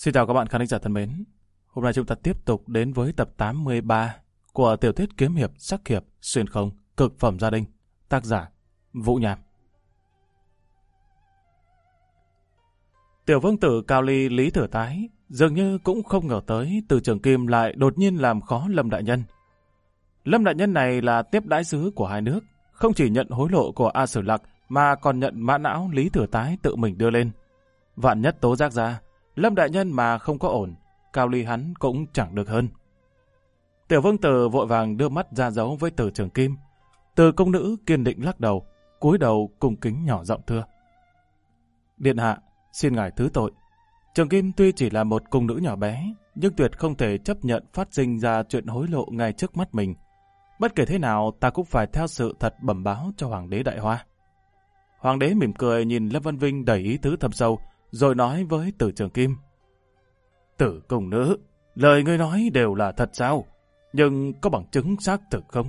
Xin chào các bạn khán giả thân mến. Hôm nay chúng ta tiếp tục đến với tập 83 của tiểu thuyết kiếm hiệp sắc hiệp xuyên không cực phẩm gia đình, tác giả Vũ Nham. Tiểu vương tử Cao Ly Lý Thừa Tái dường như cũng không ngờ tới Từ Trường Kim lại đột nhiên làm khó Lâm đại nhân. Lâm đại nhân này là tiếp đãi sứ của hai nước, không chỉ nhận hối lộ của A Sử Lạc mà còn nhận mã não Lý Thừa Tái tự mình đưa lên. Vạn nhất tố giác ra, Lâm đại nhân mà không có ổn, Cao Ly hắn cũng chẳng được hơn. Tiểu vương tử vội vàng đưa mắt ra dấu với Từ Trường Kim. Từ công nữ kiên định lắc đầu, cúi đầu cung kính nhỏ giọng thưa: Điện hạ, xin ngài thứ tội. Trường Kim tuy chỉ là một cung nữ nhỏ bé, nhưng tuyệt không thể chấp nhận phát sinh ra chuyện hối lộ ngay trước mắt mình. Bất kể thế nào, ta cũng phải theo sự thật bẩm báo cho Hoàng đế Đại Hoa. Hoàng đế mỉm cười nhìn Lâm Vân Vinh đầy ý tứ thâm sâu, rồi nói với Từ Trường Kim: Tử cung nữ, lời ngươi nói đều là thật sao? Nhưng có bằng chứng xác thực không?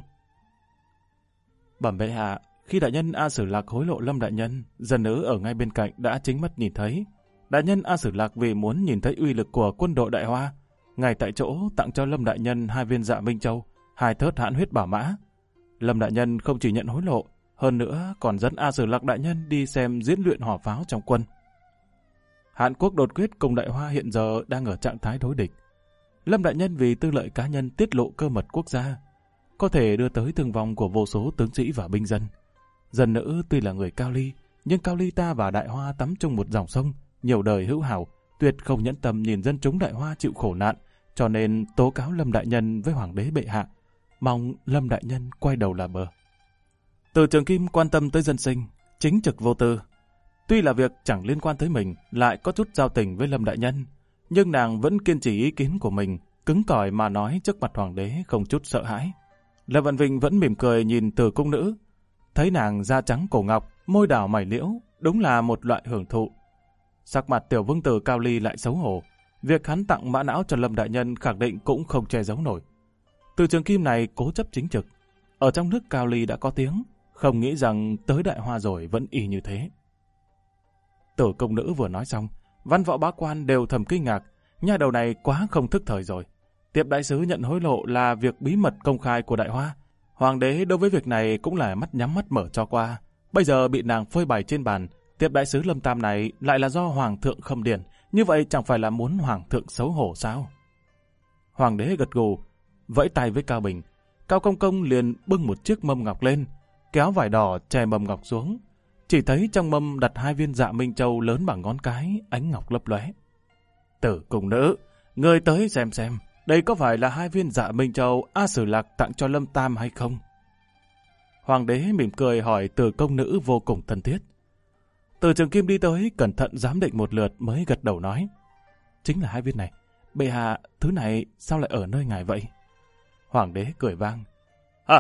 Bẩm bệ hạ, khi đại nhân A Sử Lạc hối lộ Lâm đại nhân, dân nữ ở ngay bên cạnh đã chính mắt nhìn thấy. Đại nhân A Sử Lạc vì muốn nhìn thấy uy lực của quân đội Đại Hoa, ngay tại chỗ tặng cho Lâm đại nhân 2 viên Dạ Minh Châu, 2 thớt hãn huyết bảo mã. Lâm đại nhân không chỉ nhận hối lộ, hơn nữa còn dẫn A Sử Lạc đại nhân đi xem diễn luyện hỏa pháo trong quân. Hàn Quốc đột quyết cùng Đại Hoa hiện giờ đang ở trạng thái đối địch. Lâm đại nhân vì tư lợi cá nhân tiết lộ cơ mật quốc gia, có thể đưa tới thương vong của vô số tướng sĩ và binh dân. Dân nữ tuy là người Cao Ly, nhưng Cao Ly ta và Đại Hoa tắm chung một dòng sông, nhiều đời hữu hảo, tuyệt không nhẫn tâm nhìn dân chúng Đại Hoa chịu khổ nạn, cho nên tố cáo Lâm đại nhân với Hoàng đế bệ hạ, mong Lâm đại nhân quay đầu là bờ. Từ Trường Kim quan tâm tới dân sinh, chính trực vô tư. Tuy là việc chẳng liên quan tới mình, lại có chút giao tình với Lâm đại nhân, nhưng nàng vẫn kiên trì ý kiến của mình, cứng cỏi mà nói trước mặt Hoàng đế không chút sợ hãi. Lâm Văn Vinh vẫn mỉm cười nhìn Từ cung nữ, thấy nàng da trắng cổ ngọc, môi đào mày liễu, đúng là một loại hưởng thụ. Sắc mặt tiểu vương tử Cao Ly lại xấu hổ, việc hắn tặng mã não cho Lâm đại nhân khẳng định cũng không che giấu nổi. Từ Trường Kim này cố chấp chính trực, ở trong nước Cao Ly đã có tiếng, không nghĩ rằng tới Đại Hoa rồi vẫn y như thế. Tử công nữ vừa nói xong, văn võ bá quan đều thầm kinh ngạc, nhà đầu này quá không thức thời rồi. Tiếp đại sứ nhận hối lộ là việc bí mật công khai của Đại Hoa. Hoàng đế đối với việc này cũng là mắt nhắm mắt mở cho qua. Bây giờ bị nàng phơi bày trên bàn, tiếp đại sứ Lâm Tam này lại là do Hoàng thượng khâm điền, như vậy chẳng phải là muốn Hoàng thượng xấu hổ sao? Hoàng đế gật gù, vẫy tay với Cao Bình. Cao Công Công liền bưng một chiếc mâm ngọc lên, kéo vải đỏ chè mâm ngọc xuống. Chỉ thấy trong mâm đặt 2 viên Dạ Minh Châu lớn bằng ngón cái, ánh ngọc lấp lóe. Tử cung nữ, ngươi tới xem, đây có phải là 2 viên Dạ Minh Châu A Sử Lạc tặng cho Lâm Tam hay không? Hoàng đế mỉm cười hỏi Từ công nữ vô cùng thân thiết. Từ Trường Kim đi tới, cẩn thận giám định một lượt mới gật đầu nói: Chính là 2 viên này. Bệ hạ, thứ này sao lại ở nơi ngài vậy? Hoàng đế cười vang: Ha.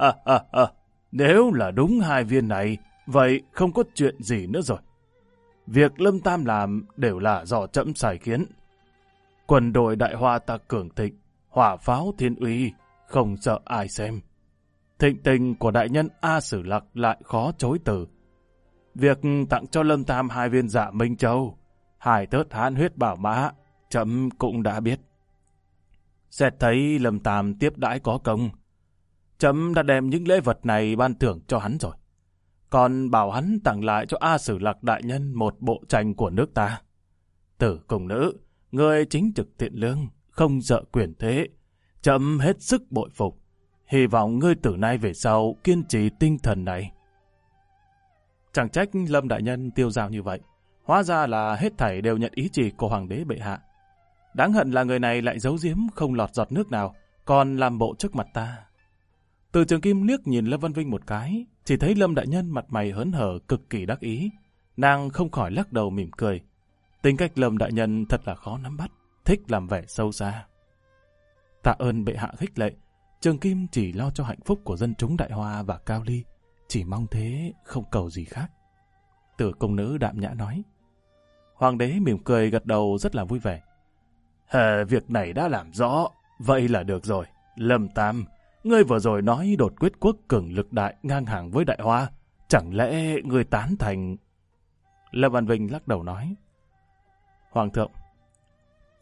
Nếu là đúng 2 viên này, vậy không có chuyện gì nữa rồi. Việc Lâm Tam làm đều là do trẫm sai khiến. Quân đội Đại Hoa ta cường thịnh, hỏa pháo thiên uy, không sợ ai xem. Thịnh tình của đại nhân A Sử Lạc lại khó chối từ. Việc tặng cho Lâm Tam 2 viên Dạ Minh Châu, 2 thớt hãn huyết bảo mã, trẫm cũng đã biết. Xét thấy Lâm Tam tiếp đãi có công, trẫm đã đem những lễ vật này ban thưởng cho hắn rồi. Còn bảo hắn tặng lại cho A Sử Lạc đại nhân một bộ tranh của nước ta. Tử cung nữ, người chính trực thiện lương, không sợ quyền thế, trẫm hết sức bội phục. Hy vọng ngươi từ nay về sau kiên trì tinh thần này. Chẳng trách Lâm đại nhân tiêu dao như vậy, hóa ra là hết thảy đều nhận ý chỉ của Hoàng đế bệ hạ. Đáng hận là người này lại giấu giếm không lọt giọt nước nào, còn làm bộ trước mặt ta. Từ Trường Kim liếc nhìn Lâm Văn Vinh một cái, chỉ thấy Lâm đại nhân mặt mày hớn hở cực kỳ đắc ý. Nàng không khỏi lắc đầu mỉm cười. Tính cách Lâm đại nhân thật là khó nắm bắt, thích làm vẻ sâu xa. Tạ ơn bệ hạ khích lệ, Trường Kim chỉ lo cho hạnh phúc của dân chúng Đại Hoa và Cao Ly, chỉ mong thế, không cầu gì khác. Tử công nữ đạm nhã nói. Hoàng đế mỉm cười gật đầu rất là vui vẻ. Việc này đã làm rõ, vậy là được rồi. Lâm Tam, ngươi vừa rồi nói đột quyết quốc cường lực đại ngang hàng với Đại Hoa, chẳng lẽ ngươi tán thành? Lâm Văn Vinh lắc đầu nói. Hoàng thượng,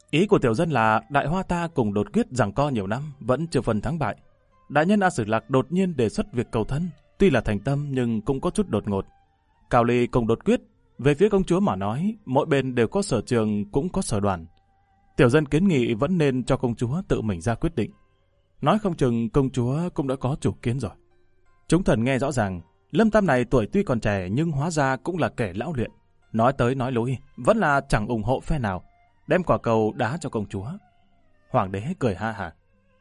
Ý của tiểu dân là Đại Hoa ta cùng Đột Quyết giằng co nhiều năm, vẫn chưa phần thắng bại. Đại nhân A Sử Lạc đột nhiên đề xuất việc cầu thân, tuy là thành tâm nhưng cũng có chút đột ngột. Cao Ly cùng Đột Quyết, về phía công chúa mà nói, mỗi bên đều có sở trường cũng có sở đoàn. Tiểu dân kiến nghị vẫn nên cho công chúa tự mình ra quyết định. Nói không chừng công chúa cũng đã có chủ kiến rồi. Chúng thần nghe rõ ràng, Lâm Tam này tuổi tuy còn trẻ nhưng hóa ra cũng là kẻ lão luyện. Nói tới nói lui, vẫn là chẳng ủng hộ phe nào, đem quả cầu đá cho công chúa. Hoàng đế cười ha hả.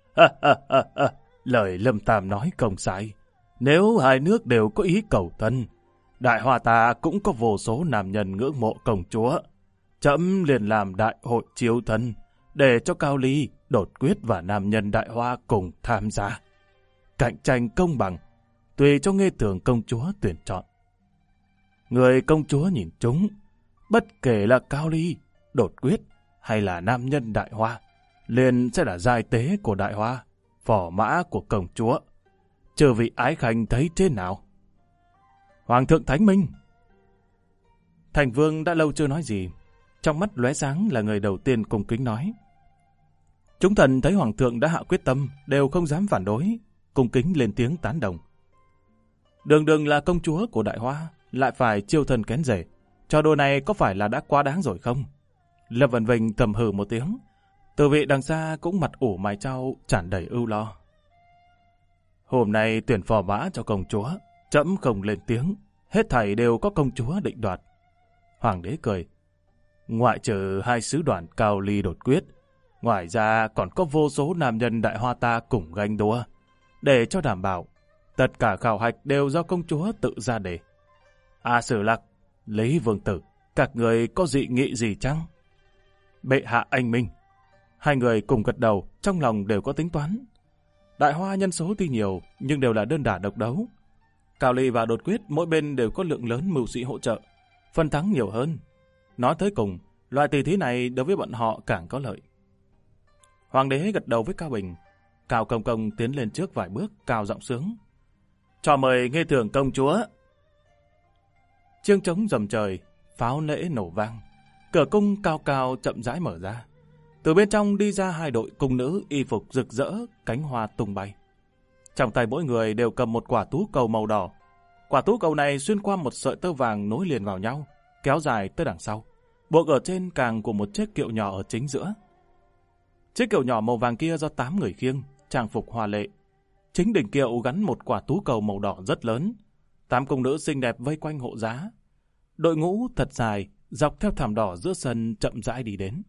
Lời Lâm Tam nói không sai. Nếu hai nước đều có ý cầu thân, Đại Hoa ta cũng có vô số nam nhân ngưỡng mộ công chúa. Trẫm liền làm đại hội chiếu thân, để cho Cao Ly, Đột Quyết và nam nhân Đại Hoa cùng tham gia. Cạnh tranh công bằng, tùy cho Nghê Tường công chúa tuyển chọn. Người công chúa nhìn chúng, bất kể là Cao Ly, Đột Quyết hay là nam nhân Đại Hoa, liền sẽ là giai tế của Đại Hoa, phò mã của công chúa. Chư vị ái khanh thấy thế nào? Hoàng thượng thánh minh. Thành Vương đã lâu chưa nói gì, trong mắt lóe sáng là người đầu tiên cung kính nói. Chúng thần thấy Hoàng thượng đã hạ quyết tâm, đều không dám phản đối, cung kính lên tiếng tán đồng. Đường đường là công chúa của Đại Hoa, lại phải chiêu thân kén rể. Trò đùa này có phải là đã quá đáng rồi không? Lâm Vân Vinh thầm hừ một tiếng. Từ vị đằng xa cũng mặt ủ mày trao, tràn đầy ưu lo. Hôm nay tuyển phò mã cho công chúa, trẫm không lên tiếng, hết thảy đều có công chúa định đoạt. Hoàng đế cười. Ngoại trừ hai sứ đoàn Cao Ly Đột Quyết, ngoài ra còn có vô số nam nhân Đại Hoa ta cùng ganh đua. Để cho đảm bảo, tất cả khảo hạch đều do công chúa tự ra đề. A Sử Lạc, Lý Vương Tử, các người có dị nghị gì chăng? Bệ hạ anh minh. Hai người cùng gật đầu, trong lòng đều có tính toán. Đại Hoa nhân số tuy nhiều, nhưng đều là đơn đả độc đấu. Cao Ly và Đột Quyết mỗi bên đều có lượng lớn mưu sĩ hỗ trợ, phần thắng nhiều hơn. Nói tới cùng, loại tỷ thí này đối với bọn họ càng có lợi. Hoàng đế gật đầu với Cao Bình. Cao Công Công tiến lên trước vài bước, cao giọng sướng. Cho mời Nghê Tường công chúa. Chiêng trống rầm trời, pháo lễ nổ vang. Cửa cung cao cao chậm rãi mở ra. Từ bên trong đi ra hai đội cung nữ y phục rực rỡ, cánh hoa tung bay. Trong tay mỗi người đều cầm một quả tú cầu màu đỏ. Quả tú cầu này xuyên qua một sợi tơ vàng nối liền vào nhau, kéo dài tới đằng sau. Buộc ở trên càng của một chiếc kiệu nhỏ ở chính giữa. Chiếc kiệu nhỏ màu vàng kia do 8 người khiêng, trang phục hoa lệ. Chính đỉnh kiệu gắn một quả tú cầu màu đỏ rất lớn. 8 cung nữ xinh đẹp vây quanh hộ giá. Đội ngũ thật dài, dọc theo thảm đỏ giữa sân chậm rãi đi đến.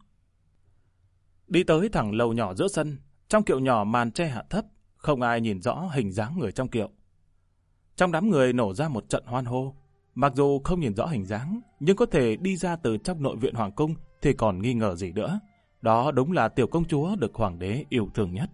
Đi tới thẳng lầu nhỏ giữa sân, trong kiệu nhỏ màn che hạ thấp, không ai nhìn rõ hình dáng người trong kiệu. Trong đám người nổ ra một trận hoan hô. Mặc dù không nhìn rõ hình dáng, nhưng có thể đi ra từ trong nội viện hoàng cung thì còn nghi ngờ gì nữa. Đó đúng là tiểu công chúa được hoàng đế yêu thương nhất.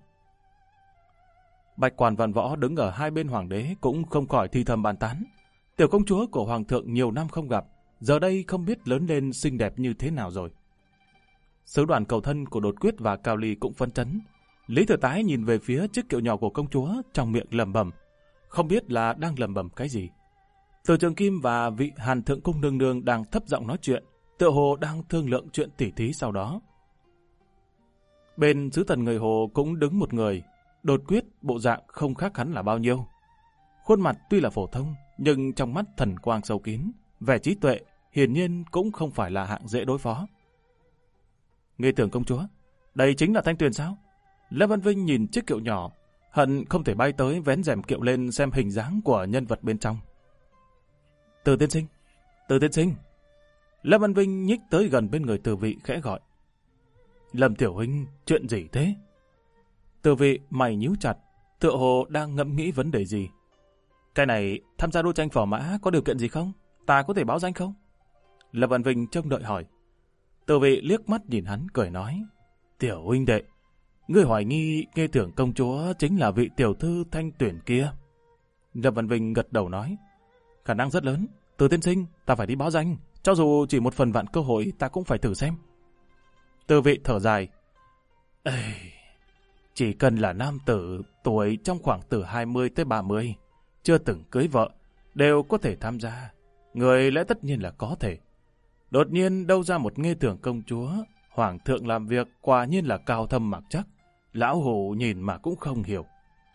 Bạch Quan Văn Võ đứng ở hai bên hoàng đế cũng không khỏi thi thầm bàn tán. Tiểu công chúa của hoàng thượng nhiều năm không gặp, giờ đây không biết lớn lên xinh đẹp như thế nào rồi. Sứ đoàn cầu thân của Đột Quyết và Cao Ly cũng phấn chấn. Lý Thừa Tái nhìn về phía chiếc kiệu nhỏ của công chúa, trong miệng lẩm bẩm, không biết là đang lẩm bẩm cái gì. Từ Trường Kim và vị Hàn Thượng Cung nương nương đang thấp giọng nói chuyện, tựa hồ đang thương lượng chuyện tỉ thí sau đó. Bên sứ thần người Hồ cũng đứng một người, Đột Quyết bộ dạng không khác hắn là bao nhiêu. Khuôn mặt tuy là phổ thông, nhưng trong mắt thần quang sâu kín, vẻ trí tuệ hiển nhiên cũng không phải là hạng dễ đối phó. Nghê Tường công chúa, đây chính là Thanh Tuyền sao? Lâm Văn Vinh nhìn chiếc kiệu nhỏ, hận không thể bay tới vén rèm kiệu lên xem hình dáng của nhân vật bên trong. Từ tiên sinh, Từ tiên sinh. Lâm Văn Vinh nhích tới gần bên người Từ Vị khẽ gọi. Lâm tiểu huynh, chuyện gì thế? Từ Vị mày nhíu chặt, tựa hồ đang ngẫm nghĩ vấn đề gì. Cái này, tham gia đua tranh phò mã có điều kiện gì không? Ta có thể báo danh không? Lâm Văn Vinh trông đợi hỏi. Từ Vị liếc mắt nhìn hắn cười nói. Tiểu huynh đệ, ngươi hoài nghi Nghê Tường công chúa chính là vị tiểu thư Thanh Tuyển kia. Lâm Văn Vinh gật đầu nói. Khả năng rất lớn. Từ tiên sinh, ta phải đi báo danh. Cho dù chỉ một phần vạn cơ hội ta cũng phải thử xem. Từ Vị thở dài. Ê, chỉ cần là nam tử tuổi trong khoảng từ 20 tới 30, chưa từng cưới vợ, đều có thể tham gia. Người lẽ tất nhiên là có thể. Đột nhiên đâu ra một Nghê Tường công chúa, Hoàng thượng làm việc quả nhiên là cao thâm mặc chắc. Lão Hủ nhìn mà cũng không hiểu.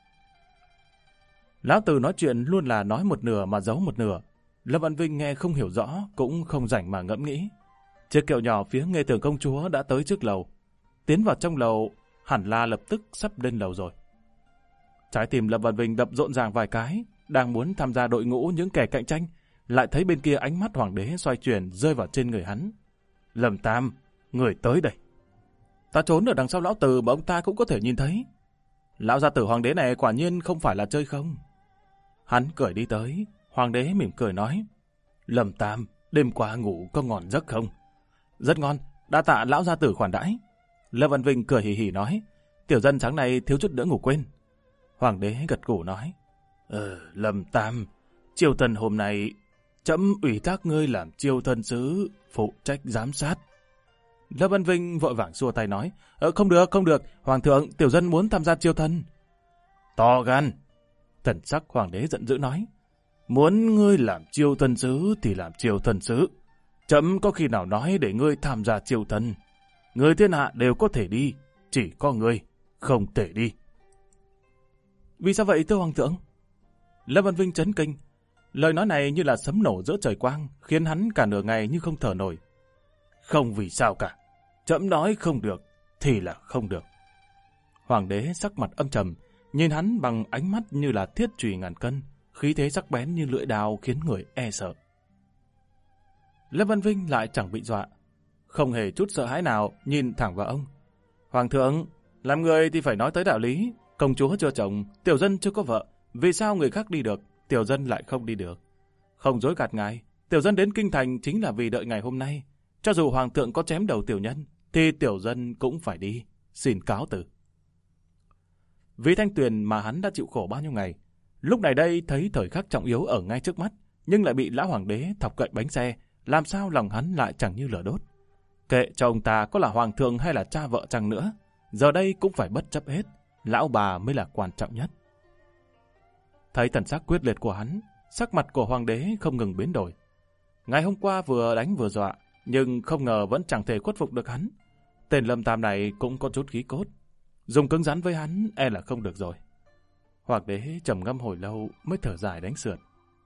Lão Từ nói chuyện luôn là nói một nửa mà giấu một nửa. Lâm Văn Vinh nghe không hiểu rõ, cũng không rảnh mà ngẫm nghĩ. Chiếc kiệu nhỏ phía Nghê Tường công chúa đã tới trước lầu. Tiến vào trong lầu, hẳn là lập tức sắp lên lầu rồi. Trái tim Lâm Văn Vinh đập rộn ràng vài cái, đang muốn tham gia đội ngũ những kẻ cạnh tranh, lại thấy bên kia ánh mắt hoàng đế xoay chuyển rơi vào trên người hắn. Lâm Tam, người tới đây. Ta trốn ở đằng sau lão Từ mà ông ta cũng có thể nhìn thấy. Lão gia tử hoàng đế này quả nhiên không phải là chơi không. Hắn cười đi tới, hoàng đế mỉm cười nói. Lâm Tam, đêm qua ngủ có ngon giấc không? Rất ngon, đa tạ lão gia tử khoản đãi. Lâm Văn Vinh cười hì hì nói. Tiểu dân sáng nay thiếu chút nữa ngủ quên. Hoàng đế gật gù nói. Lâm Tam, triều thần hôm nay trẫm ủy thác ngươi làm triều thần sứ, phụ trách giám sát. Lâm Văn Vinh vội vàng xua tay nói. Không được, hoàng thượng, tiểu dân muốn tham gia triều thần. To gan. Thần sắc hoàng đế giận dữ nói. Muốn ngươi làm triều thần sứ thì làm triều thần sứ. Trẫm có khi nào nói để ngươi tham gia triều thần. Người thiên hạ đều có thể đi, chỉ có ngươi không thể đi. Vì sao vậy thưa hoàng thượng? Lâm Văn Vinh chấn kinh. Lời nói này như là sấm nổ giữa trời quang, khiến hắn cả nửa ngày như không thở nổi. Không vì sao cả. Trẫm nói không được, thì là không được. Hoàng đế sắc mặt âm trầm, nhìn hắn bằng ánh mắt như là thiết chùy ngàn cân, khí thế sắc bén như lưỡi đao khiến người e sợ. Lâm Văn Vinh lại chẳng bị dọa, không hề chút sợ hãi nào, nhìn thẳng vào ông. Hoàng thượng, làm người thì phải nói tới đạo lý. Công chúa chưa chồng, tiểu dân chưa có vợ. Vì sao người khác đi được, tiểu dân lại không đi được? Không dối gạt ngài, tiểu dân đến kinh thành chính là vì đợi ngày hôm nay. Cho dù hoàng thượng có chém đầu tiểu nhân, thì tiểu dân cũng phải đi. Xin cáo từ. Vì Thanh Tuyền mà hắn đã chịu khổ bao nhiêu ngày, lúc này đây thấy thời khắc trọng yếu ở ngay trước mắt, nhưng lại bị lão hoàng đế thọc gậy bánh xe, làm sao lòng hắn lại chẳng như lửa đốt. Kệ cho ông ta có là hoàng thượng hay là cha vợ chăng nữa, giờ đây cũng phải bất chấp hết, lão bà mới là quan trọng nhất. Thấy thần sắc quyết liệt của hắn, sắc mặt của hoàng đế không ngừng biến đổi. Ngày hôm qua vừa đánh vừa dọa, nhưng không ngờ vẫn chẳng thể khuất phục được hắn. Tên Lâm Tam này cũng có chút khí cốt, dùng cứng rắn với hắn e là không được rồi. Hoàng đế trầm ngâm hồi lâu mới thở dài đánh sượt.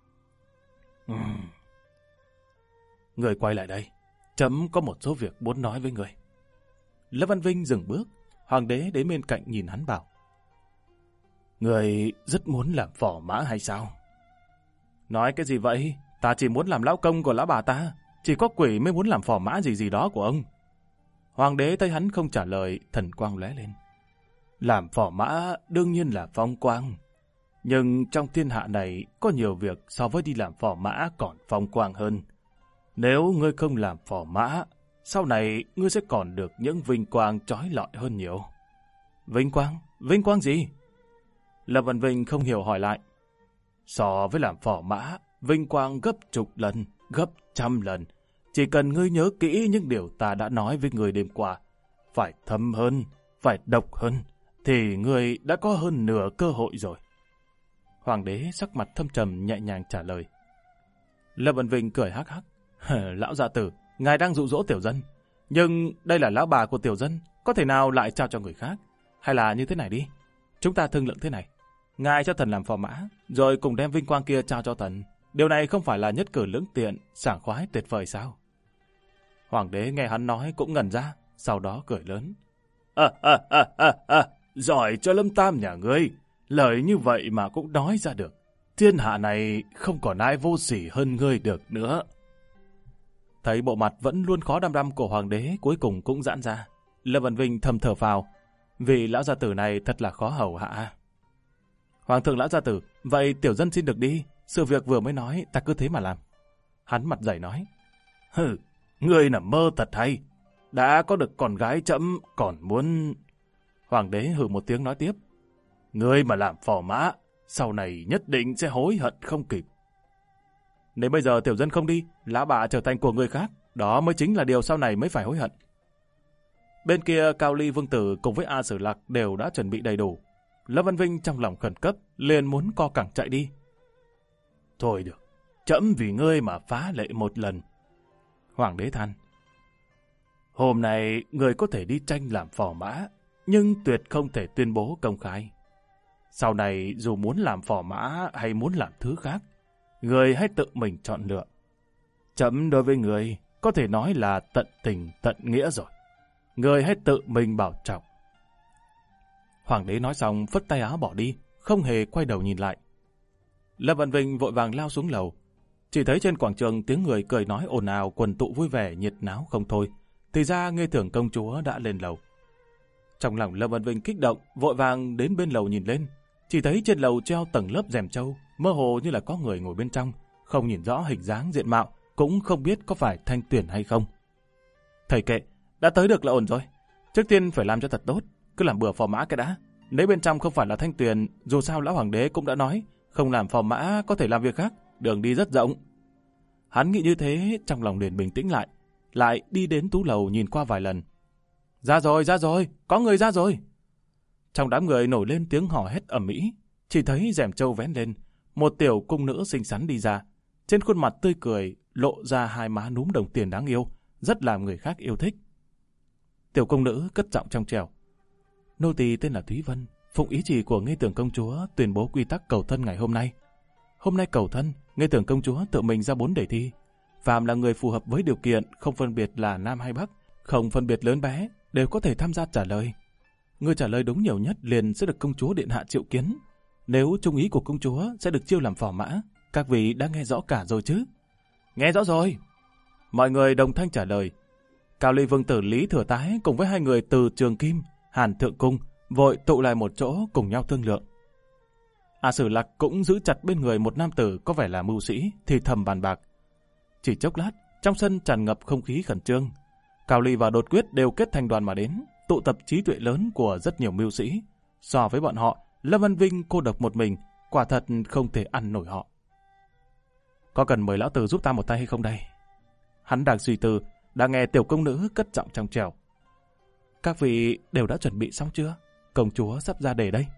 Người quay lại đây, trẫm có một số việc muốn nói với người. Lâm Văn Vinh dừng bước, hoàng đế đến bên cạnh nhìn hắn bảo. Người rất muốn làm phò mã hay sao? Nói cái gì vậy? Ta chỉ muốn làm lão công của lão bà ta, chỉ có quỷ mới muốn làm phò mã gì đó của ông. Hoàng đế thấy hắn không trả lời, thần quang lóe lên. Làm phò mã đương nhiên là phong quang, nhưng trong thiên hạ này có nhiều việc so với đi làm phò mã còn phong quang hơn. Nếu ngươi không làm phò mã, sau này ngươi sẽ còn được những vinh quang chói lọi hơn nhiều. Vinh quang? Vinh quang gì? Lâm Văn Vinh không hiểu hỏi lại. So với làm phò mã, vinh quang gấp chục lần, gấp trăm lần. Chỉ cần ngươi nhớ kỹ những điều ta đã nói với ngươi đêm qua, phải thâm hơn, phải độc hơn, thì ngươi đã có hơn nửa cơ hội rồi. Hoàng đế sắc mặt thâm trầm nhẹ nhàng trả lời. Lâm Văn Vinh cười hắc hắc. Lão gia tử, ngài đang dụ dỗ tiểu dân. Nhưng đây là lão bà của tiểu dân, có thể nào lại trao cho người khác? Hay là như thế này đi, chúng ta thương lượng thế này. Ngài cho thần làm phò mã, rồi cùng đem vinh quang kia trao cho thần. Điều này không phải là nhất cử lưỡng tiện, sảng khoái tuyệt vời sao? Hoàng đế nghe hắn nói cũng ngẩn ra, sau đó cười lớn. Giỏi cho Lâm Tam nhà ngươi, lời như vậy mà cũng nói ra được. Thiên hạ này không còn ai vô sỉ hơn ngươi được nữa. Thấy bộ mặt vẫn luôn khó đăm đăm của hoàng đế cuối cùng cũng giãn ra. Lâm Văn Vinh thầm thở phào, vì lão gia tử này thật là khó hầu hạ. Hoàng thượng lão gia tử, vậy tiểu dân xin được đi, sự việc vừa mới nói ta cứ thế mà làm. Hắn mặt dày nói. Hừ, ngươi nằm mơ thật hay, đã có được con gái trẫm còn muốn... Hoàng đế hừ một tiếng nói tiếp. Ngươi mà làm phò mã, sau này nhất định sẽ hối hận không kịp. Nếu bây giờ tiểu dân không đi, lão bà trở thành của người khác, đó mới chính là điều sau này mới phải hối hận. Bên kia Cao Ly Vương Tử cùng với A Sử Lạc đều đã chuẩn bị đầy đủ. Lâm Văn Vinh trong lòng khẩn cấp, liền muốn co cẳng chạy đi. Thôi được, trẫm vì ngươi mà phá lệ một lần. Hoàng đế than. Hôm nay người có thể đi tranh làm phò mã, nhưng tuyệt không thể tuyên bố công khai. Sau này dù muốn làm phò mã hay muốn làm thứ khác, người hãy tự mình chọn lựa. Trẫm đối với người có thể nói là tận tình tận nghĩa rồi. Người hãy tự mình bảo trọng. Hoàng đế nói xong phất tay áo bỏ đi, không hề quay đầu nhìn lại. Lâm Vân Vinh vội vàng lao xuống lầu. Chỉ thấy trên quảng trường tiếng người cười nói ồn ào, quần tụ vui vẻ, nhiệt náo không thôi. Thì ra Nghê Thường công chúa đã lên lầu. Trong lòng Lâm Vân Vinh kích động, vội vàng đến bên lầu nhìn lên. Chỉ thấy trên lầu treo tầng lớp rèm trâu, mơ hồ như là có người ngồi bên trong, không nhìn rõ hình dáng diện mạo, cũng không biết có phải Thanh Tuyền hay không. Thầy kệ, đã tới được là ổn rồi. Trước tiên phải làm cho thật tốt, cứ làm bừa phò mã cái đã. Nếu bên trong không phải là Thanh Tuyền, dù sao lão hoàng đế cũng đã nói, không làm phò mã có thể làm việc khác, đường đi rất rộng. Hắn nghĩ như thế, trong lòng liền bình tĩnh lại đi đến tú lầu nhìn qua vài lần. Ra rồi, có người ra rồi. Trong đám người nổi lên tiếng hò hét ầm ĩ, chỉ thấy rèm trâu vén lên, một tiểu cung nữ xinh xắn đi ra, trên khuôn mặt tươi cười lộ ra hai má núm đồng tiền đáng yêu, rất làm người khác yêu thích. Tiểu cung nữ cất giọng trong trẻo: nô tỳ tên là Thúy Vân, phụng ý chỉ của Nghê Tưởng công chúa tuyên bố quy tắc cầu thân ngày hôm nay. Hôm nay cầu thân, Nghê Tưởng công chúa tự mình ra 4 đề thi. Phàm là người phù hợp với điều kiện, không phân biệt là nam hay bắc, không phân biệt lớn bé, đều có thể tham gia trả lời. Người trả lời đúng nhiều nhất liền sẽ được công chúa điện hạ triệu kiến. Nếu trung ý của công chúa sẽ được chiêu làm phò mã. Các vị đã nghe rõ cả rồi chứ? Nghe rõ rồi. Mọi người đồng thanh trả lời. Cao Ly vương tử Lý Thừa Tái cùng với hai người từ Trường Kim, Hàn Thượng Cung vội tụ lại một chỗ cùng nhau thương lượng. A Sử Lạc cũng giữ chặt bên người một nam tử có vẻ là mưu sĩ, thì thầm bàn bạc. Chỉ chốc lát, trong sân tràn ngập không khí khẩn trương. Cao Ly và Đột Quyết đều kết thành đoàn mà đến, tụ tập trí tuệ lớn của rất nhiều mưu sĩ. So với bọn họ, Lâm Văn Vinh cô độc một mình, quả thật không thể ăn nổi họ. Có cần mời lão tử giúp ta một tay hay không đây? Hắn đang suy tư, đã nghe tiểu công nữ cất giọng trong trẻo. Các vị đều đã chuẩn bị xong chưa? Công chúa sắp ra đề đây.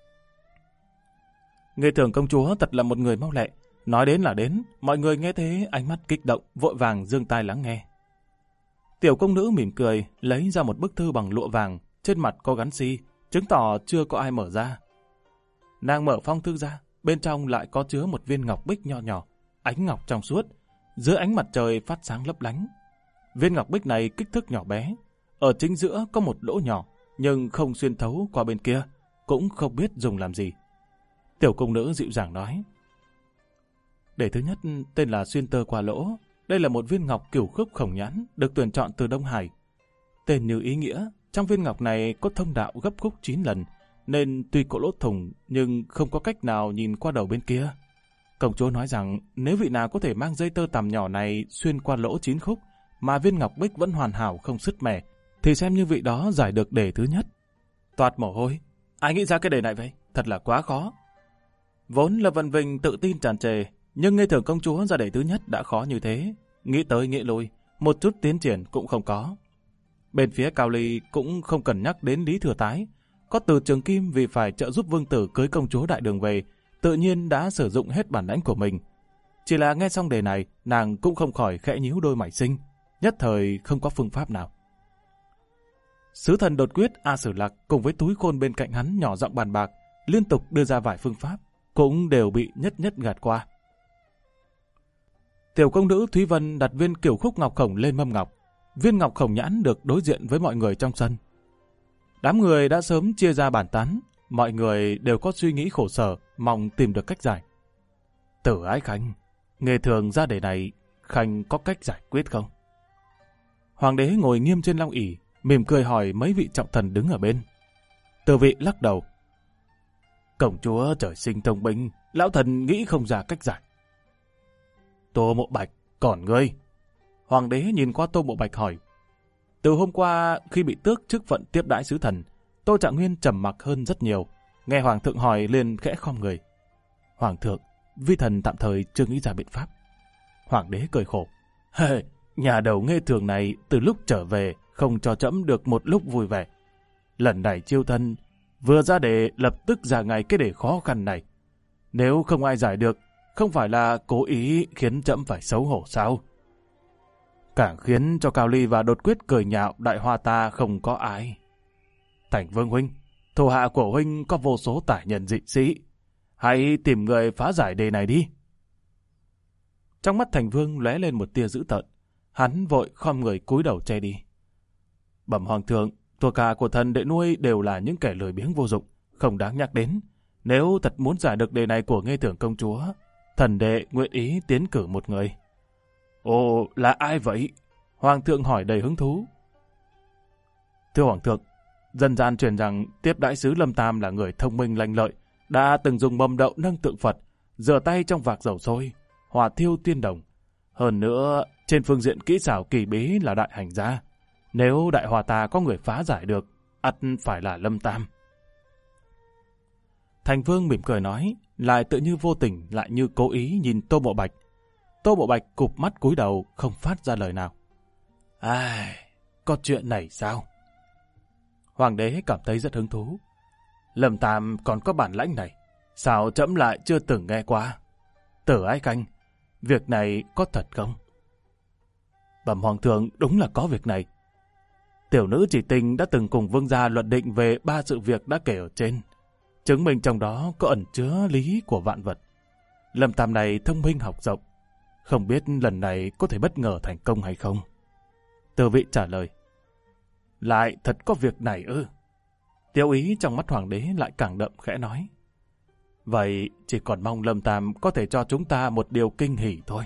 Nghê Thường công chúa thật là một người mau lẹ, nói đến là đến. Mọi người nghe thế ánh mắt kích động, vội vàng giương tai lắng nghe. Tiểu công nữ mỉm cười, lấy ra một bức thư bằng lụa vàng, trên mặt có gắn xi, chứng tỏ chưa có ai mở ra. Nàng mở phong thư ra, bên trong lại có chứa một viên ngọc bích nho nhỏ, ánh ngọc trong suốt, dưới ánh mặt trời phát sáng lấp lánh. Viên ngọc bích này kích thước nhỏ bé, ở chính giữa có một lỗ nhỏ, nhưng không xuyên thấu qua bên kia, cũng không biết dùng làm gì. Tiểu công nữ dịu dàng nói. Đề thứ nhất tên là xuyên tơ qua lỗ. Đây là một viên ngọc cửu khúc khổng nhãn, được tuyển chọn từ Đông Hải. Tên như ý nghĩa, trong viên ngọc này có thông đạo gấp khúc 9 lần, nên tuy có lỗ thủng nhưng không có cách nào nhìn qua đầu bên kia. Công chúa nói rằng nếu vị nào có thể mang dây tơ tằm nhỏ này xuyên qua lỗ 9 khúc mà viên ngọc bích vẫn hoàn hảo không sứt mẻ, thì xem như vị đó giải được đề thứ nhất. Toát mồ hôi, ai nghĩ ra cái đề này vậy? Thật là quá khó. Vốn Lâm Văn Vinh tự tin tràn trề, nhưng Nghê Thường công chúa ra đề thứ nhất đã khó như thế, nghĩ tới nghĩ lui, một chút tiến triển cũng không có. Bên phía Cao Ly cũng không cần nhắc đến Lý Thừa Tái, có từ Trường Kim vì phải trợ giúp vương tử cưới công chúa Đại Đường về, tự nhiên đã sử dụng hết bản lãnh của mình. Chỉ là nghe xong đề này, nàng cũng không khỏi khẽ nhíu đôi mày xinh, nhất thời không có phương pháp nào. Sứ thần Đột Quyết A Sử Lạc cùng với Túi Khôn bên cạnh hắn nhỏ giọng bàn bạc, liên tục đưa ra vài phương pháp, cũng đều bị nhất gạt qua. Tiểu công nữ Thúy Vân đặt viên kiểu khúc ngọc khổng lên mâm ngọc. Viên ngọc khổng nhãn được đối diện với mọi người trong sân. Đám người đã sớm chia ra bàn tán, mọi người đều có suy nghĩ khổ sở, mong tìm được cách giải. Tử Ái Khanh, Nghê Thường ra đề này, Khanh có cách giải quyết không? Hoàng đế ngồi nghiêm trên long ỷ, mỉm cười hỏi mấy vị trọng thần đứng ở bên. Từ vị lắc đầu. Công chúa trời sinh thông minh, lão thần nghĩ không ra cách giải. Tô Mộ Bạch, còn ngươi? Hoàng đế nhìn qua Tô Mộ Bạch hỏi. Từ hôm qua khi bị tước chức phận tiếp đãi sứ thần, Tô Trạng Nguyên trầm mặc hơn rất nhiều. Nghe Hoàng thượng hỏi liền khẽ khom người. Hoàng thượng, vi thần tạm thời chưa nghĩ ra biện pháp. Hoàng đế cười khổ. Nhà đầu Nghê Thường này từ lúc trở về không cho trẫm được một lúc vui vẻ. Lần này chiêu thân, vừa ra đề lập tức ra ngay cái đề khó khăn này. Nếu không ai giải được, không phải là cố ý khiến trẫm phải xấu hổ sao? càng khiến cho Cao Ly và Đột Quyết cười nhạo Đại Hoa ta không có ai. Thành Vương huynh, thủ hạ của huynh có vô số tài nhân dị sĩ. Hãy tìm người phá giải đề này đi. Trong mắt Thành Vương lóe lên một tia dữ tợn. Hắn vội khom người cúi đầu che đi. Bẩm hoàng thượng, thuộc hạ của thần đệ nuôi đều là những kẻ lười biếng vô dụng, không đáng nhắc đến. Nếu thật muốn giải được đề này của Nghê Tưởng công chúa, thần đệ nguyện ý tiến cử một người. Ồ, là ai vậy? Hoàng thượng hỏi đầy hứng thú. Thưa hoàng thượng, dân gian truyền rằng tiếp đãi sứ Lâm Tam là người thông minh lanh lợi, đã từng dùng mầm đậu nâng tượng Phật, rửa tay trong vạc dầu sôi, hỏa thiêu tiên đồng. Hơn nữa, trên phương diện kỹ xảo kỳ bí là đại hành gia. Nếu Đại Hoa ta có người phá giải được, ắt phải là Lâm Tam. Thành Vương mỉm cười nói, lại tự như vô tình, lại như cố ý nhìn Tô Mộ Bạch. Tô Mộ Bạch cụp mắt cúi đầu, không phát ra lời nào. Ai, có chuyện này sao? Hoàng đế cảm thấy rất hứng thú. Lâm Tam còn có bản lãnh này, sao trẫm lại chưa từng nghe qua? Tử Ái Khanh, việc này có thật không? Bẩm hoàng thượng, đúng là có việc này. Tiểu nữ chỉ tình đã từng cùng vương gia luận định về 3 sự việc đã kể ở trên, chứng minh trong đó có ẩn chứa lý của vạn vật. Lâm Tam này thông minh học rộng, không biết lần này có thể bất ngờ thành công hay không? Từ vị trả lời. Lại thật có việc này ư? Tiêu ý trong mắt hoàng đế lại càng đậm, khẽ nói. Vậy chỉ còn mong Lâm Tam có thể cho chúng ta một điều kinh hỉ thôi.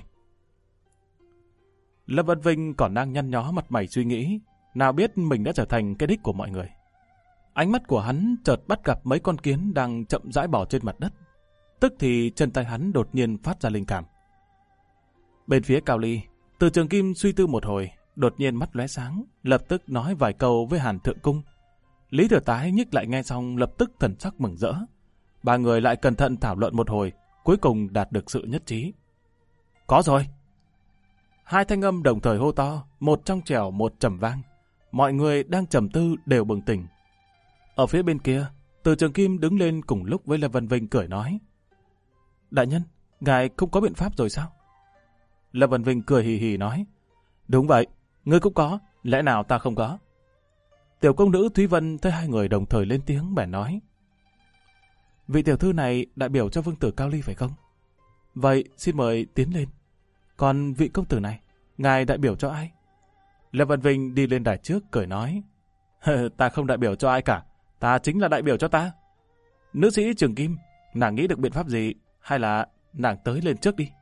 Lâm Vân Vinh còn đang nhăn nhó mặt mày suy nghĩ, nào biết mình đã trở thành cái đích của mọi người. Ánh mắt của hắn chợt bắt gặp mấy con kiến đang chậm rãi bò trên mặt đất. Tức thì chân tay hắn đột nhiên phát ra linh cảm. Bên phía Cao Ly, Từ Trường Kim suy tư một hồi, đột nhiên mắt lóe sáng, lập tức nói vài câu với Hàn Thượng Cung. Lý Thừa Tái nhích lại nghe xong lập tức thần sắc mừng rỡ. Ba người lại cẩn thận thảo luận một hồi, cuối cùng đạt được sự nhất trí. Có rồi! Hai thanh âm đồng thời hô to, một trong trẻo một trầm vang. Mọi người đang trầm tư đều bừng tỉnh. Ở phía bên kia, Từ Trường Kim đứng lên cùng lúc với Lâm Vân Vinh cười nói. Đại nhân, ngài không có biện pháp rồi sao? Lâm Vân Vinh cười hì hì nói. Đúng vậy, ngươi cũng có, lẽ nào ta không có? Tiểu công nữ Thúy Vân thấy hai người đồng thời lên tiếng bèn nói. Vị tiểu thư này đại biểu cho vương tử Cao Ly phải không? Vậy xin mời tiến lên. Còn vị công tử này, ngài đại biểu cho ai? Lâm Vân Vinh đi lên đài trước cười nói. Ta không đại biểu cho ai cả, ta chính là đại biểu cho ta. Nữ sĩ Trường Kim, nàng nghĩ được biện pháp gì, hay là nàng tới lên trước đi?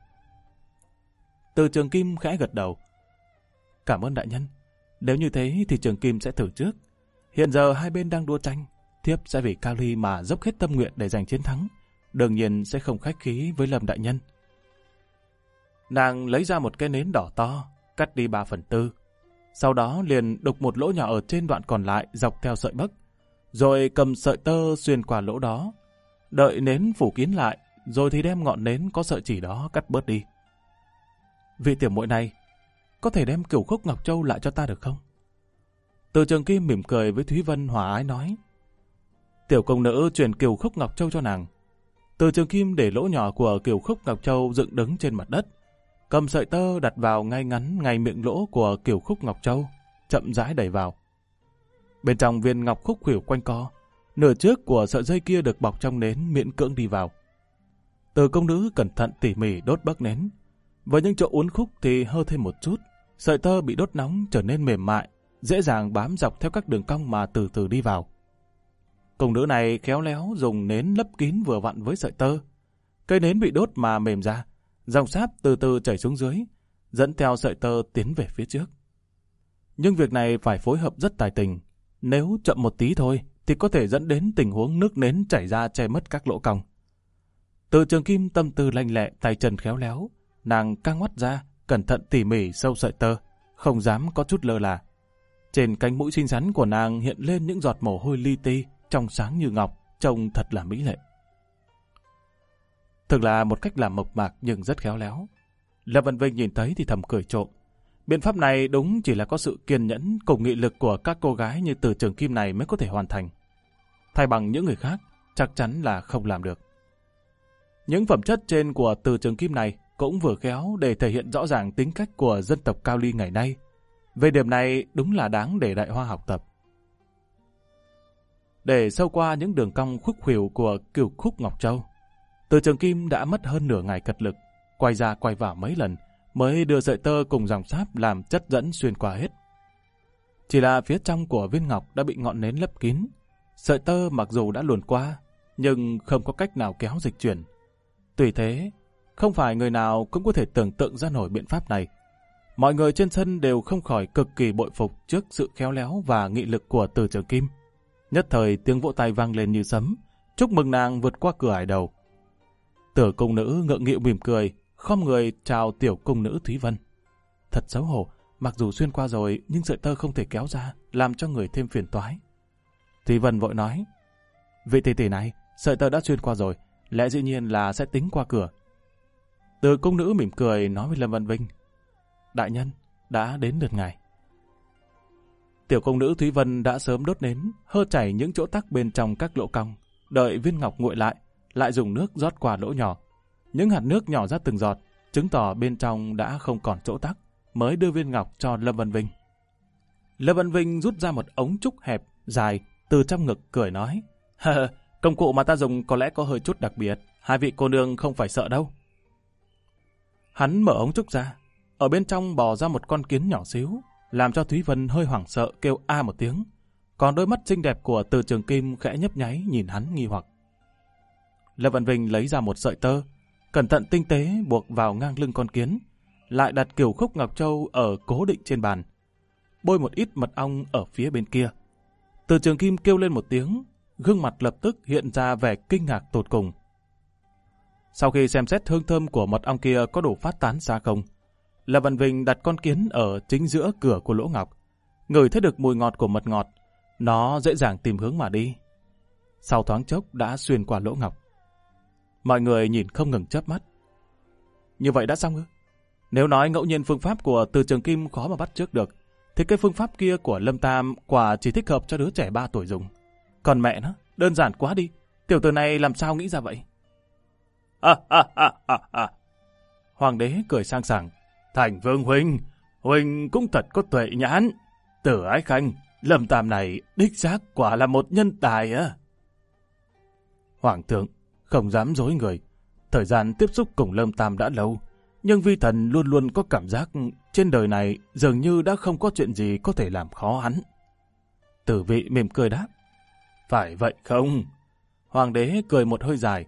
Từ Trường Kim khẽ gật đầu. Cảm ơn đại nhân. Nếu như thế thì Trường Kim sẽ thử trước. Hiện giờ hai bên đang đua tranh, thiếp sẽ vì Cao Ly mà dốc hết tâm nguyện để giành chiến thắng. Đương nhiên sẽ không khách khí với Lâm đại nhân. Nàng lấy ra một cái nến đỏ to, cắt đi 3/4. Sau đó liền đục một lỗ nhỏ ở trên đoạn còn lại dọc theo sợi bấc, rồi cầm sợi tơ xuyên qua lỗ đó. Đợi nến phủ kín lại, rồi thì đem ngọn nến có sợi chỉ đó cắt bớt đi. Vị tiểu muội này, có thể đem Cửu Khúc Ngọc Châu lại cho ta được không? Từ Trường Kim mỉm cười với Thúy Vân hòa ái nói. Tiểu công nữ truyền Cửu Khúc Ngọc Châu cho nàng. Từ Trường Kim để lỗ nhỏ của Cửu Khúc Ngọc Châu dựng đứng trên mặt đất, cầm sợi tơ đặt vào ngay ngắn ngay miệng lỗ của Cửu Khúc Ngọc Châu, chậm rãi đẩy vào. Bên trong viên ngọc khúc khuỷu quanh co, nửa trước của sợi dây kia được bọc trong nến miễn cưỡng đi vào. Từ công nữ cẩn thận tỉ mỉ đốt bấc nến. Với những chỗ uốn khúc thì hơ thêm một chút, sợi tơ bị đốt nóng trở nên mềm mại, dễ dàng bám dọc theo các đường cong mà từ từ đi vào. Công nữ này khéo léo dùng nến lấp kín vừa vặn với sợi tơ. Cây nến bị đốt mà mềm ra, dòng sáp từ từ chảy xuống dưới, dẫn theo sợi tơ tiến về phía trước. Nhưng việc này phải phối hợp rất tài tình. Nếu chậm một tí thôi thì có thể dẫn đến tình huống nước nến chảy ra che mất các lỗ cong. Từ Trường Kim tâm tư lanh lẹ, tay chân khéo léo, nàng căng mắt ra, cẩn thận tỉ mỉ sâu sợi tơ, không dám có chút lơ là. Trên cánh mũi xinh xắn của nàng hiện lên những giọt mồ hôi li ti, trong sáng như ngọc, trông thật là mỹ lệ. Thực là một cách làm mộc mạc nhưng rất khéo léo. Lâm Vân Vinh nhìn thấy thì thầm cười trộm. Biện pháp này đúng chỉ là có sự kiên nhẫn cùng nghị lực của các cô gái như Từ Trường Kim này mới có thể hoàn thành. Thay bằng những người khác, chắc chắn là không làm được. Những phẩm chất trên của Từ Trường Kim này cũng vừa khéo để thể hiện rõ ràng tính cách của dân tộc Cao Ly ngày nay. Về điểm này đúng là đáng để Đại Hoa học tập. Để sâu qua những đường cong khúc khuỷu của Cửu Khúc Ngọc Châu, Từ Trường Kim đã mất hơn nửa ngày cật lực, quay ra quay vào mấy lần mới đưa sợi tơ cùng dòng sáp làm chất dẫn xuyên qua hết. Chỉ là phía trong của viên ngọc đã bị ngọn nến lấp kín, sợi tơ mặc dù đã luồn qua, nhưng không có cách nào kéo dịch chuyển. Tuy thế, không phải người nào cũng có thể tưởng tượng ra nổi biện pháp này. Mọi người trên sân đều không khỏi cực kỳ bội phục trước sự khéo léo và nghị lực của Từ Trường Kim. Nhất thời tiếng vỗ tay vang lên như sấm, chúc mừng nàng vượt qua cửa ải đầu. Tử cung nữ ngượng nghịu mỉm cười, khom người chào tiểu cung nữ Thúy Vân. Thật xấu hổ, mặc dù xuyên qua rồi nhưng sợi tơ không thể kéo ra, làm cho người thêm phiền toái. Thúy Vân vội nói, vị tỷ tỷ này, sợi tơ đã xuyên qua rồi, lẽ dĩ nhiên là sẽ tính qua cửa. Tử cung nữ mỉm cười nói với Lâm Văn Vinh, đại nhân, đã đến lượt ngài. Tiểu công nữ Thúy Vân đã sớm đốt nến, hơ chảy những chỗ tắc bên trong các lỗ cong, đợi viên ngọc nguội lại dùng nước rót qua lỗ nhỏ. Những hạt nước nhỏ ra từng giọt, chứng tỏ bên trong đã không còn chỗ tắc, mới đưa viên ngọc cho Lâm Văn Vinh. Lâm Văn Vinh rút ra một ống trúc hẹp, dài, từ trong ngực cười nói, công cụ mà ta dùng có lẽ có hơi chút đặc biệt, hai vị cô nương không phải sợ đâu. Hắn mở ống trúc ra, ở bên trong bò ra một con kiến nhỏ xíu, làm cho Thúy Vân hơi hoảng sợ kêu a một tiếng, còn đôi mắt xinh đẹp của Từ Trường Kim khẽ nhấp nháy nhìn hắn nghi hoặc. Lâm Văn Vinh lấy ra một sợi tơ, cẩn thận tinh tế buộc vào ngang lưng con kiến, lại đặt Cửu Khúc Ngọc Châu ở cố định trên bàn, bôi một ít mật ong ở phía bên kia. Từ Trường Kim kêu lên một tiếng, gương mặt lập tức hiện ra vẻ kinh ngạc tột cùng. Sau khi xem xét hương thơm của mật ong kia có đủ phát tán ra không, Lâm Văn Vinh đặt con kiến ở chính giữa cửa của lỗ ngọc, ngửi thấy được mùi ngọt của mật ngọt, nó dễ dàng tìm hướng mà đi. Sau thoáng chốc đã xuyên qua lỗ ngọc. Mọi người nhìn không ngừng chớp mắt. Như vậy đã xong ư? Nếu nói ngẫu nhiên phương pháp của Từ Trường Kim khó mà bắt chước được, thì cái phương pháp kia của Lâm Tam quả chỉ thích hợp cho đứa trẻ 3 tuổi dùng. Còn mẹ nó, đơn giản quá đi. Tiểu tử này làm sao nghĩ ra vậy? Hoàng đế cười sang sảng. Thành Vương huynh cũng thật có tuệ nhãn. Tử Ái Khanh, Lâm Tam này đích xác quả là một nhân tài á. Hoàng thượng không dám dối người. Thời gian tiếp xúc cùng Lâm Tam đã lâu, nhưng vi thần luôn luôn có cảm giác trên đời này dường như đã không có chuyện gì có thể làm khó hắn. Tử Vị mỉm cười đáp. Phải vậy không? Hoàng đế cười một hơi dài.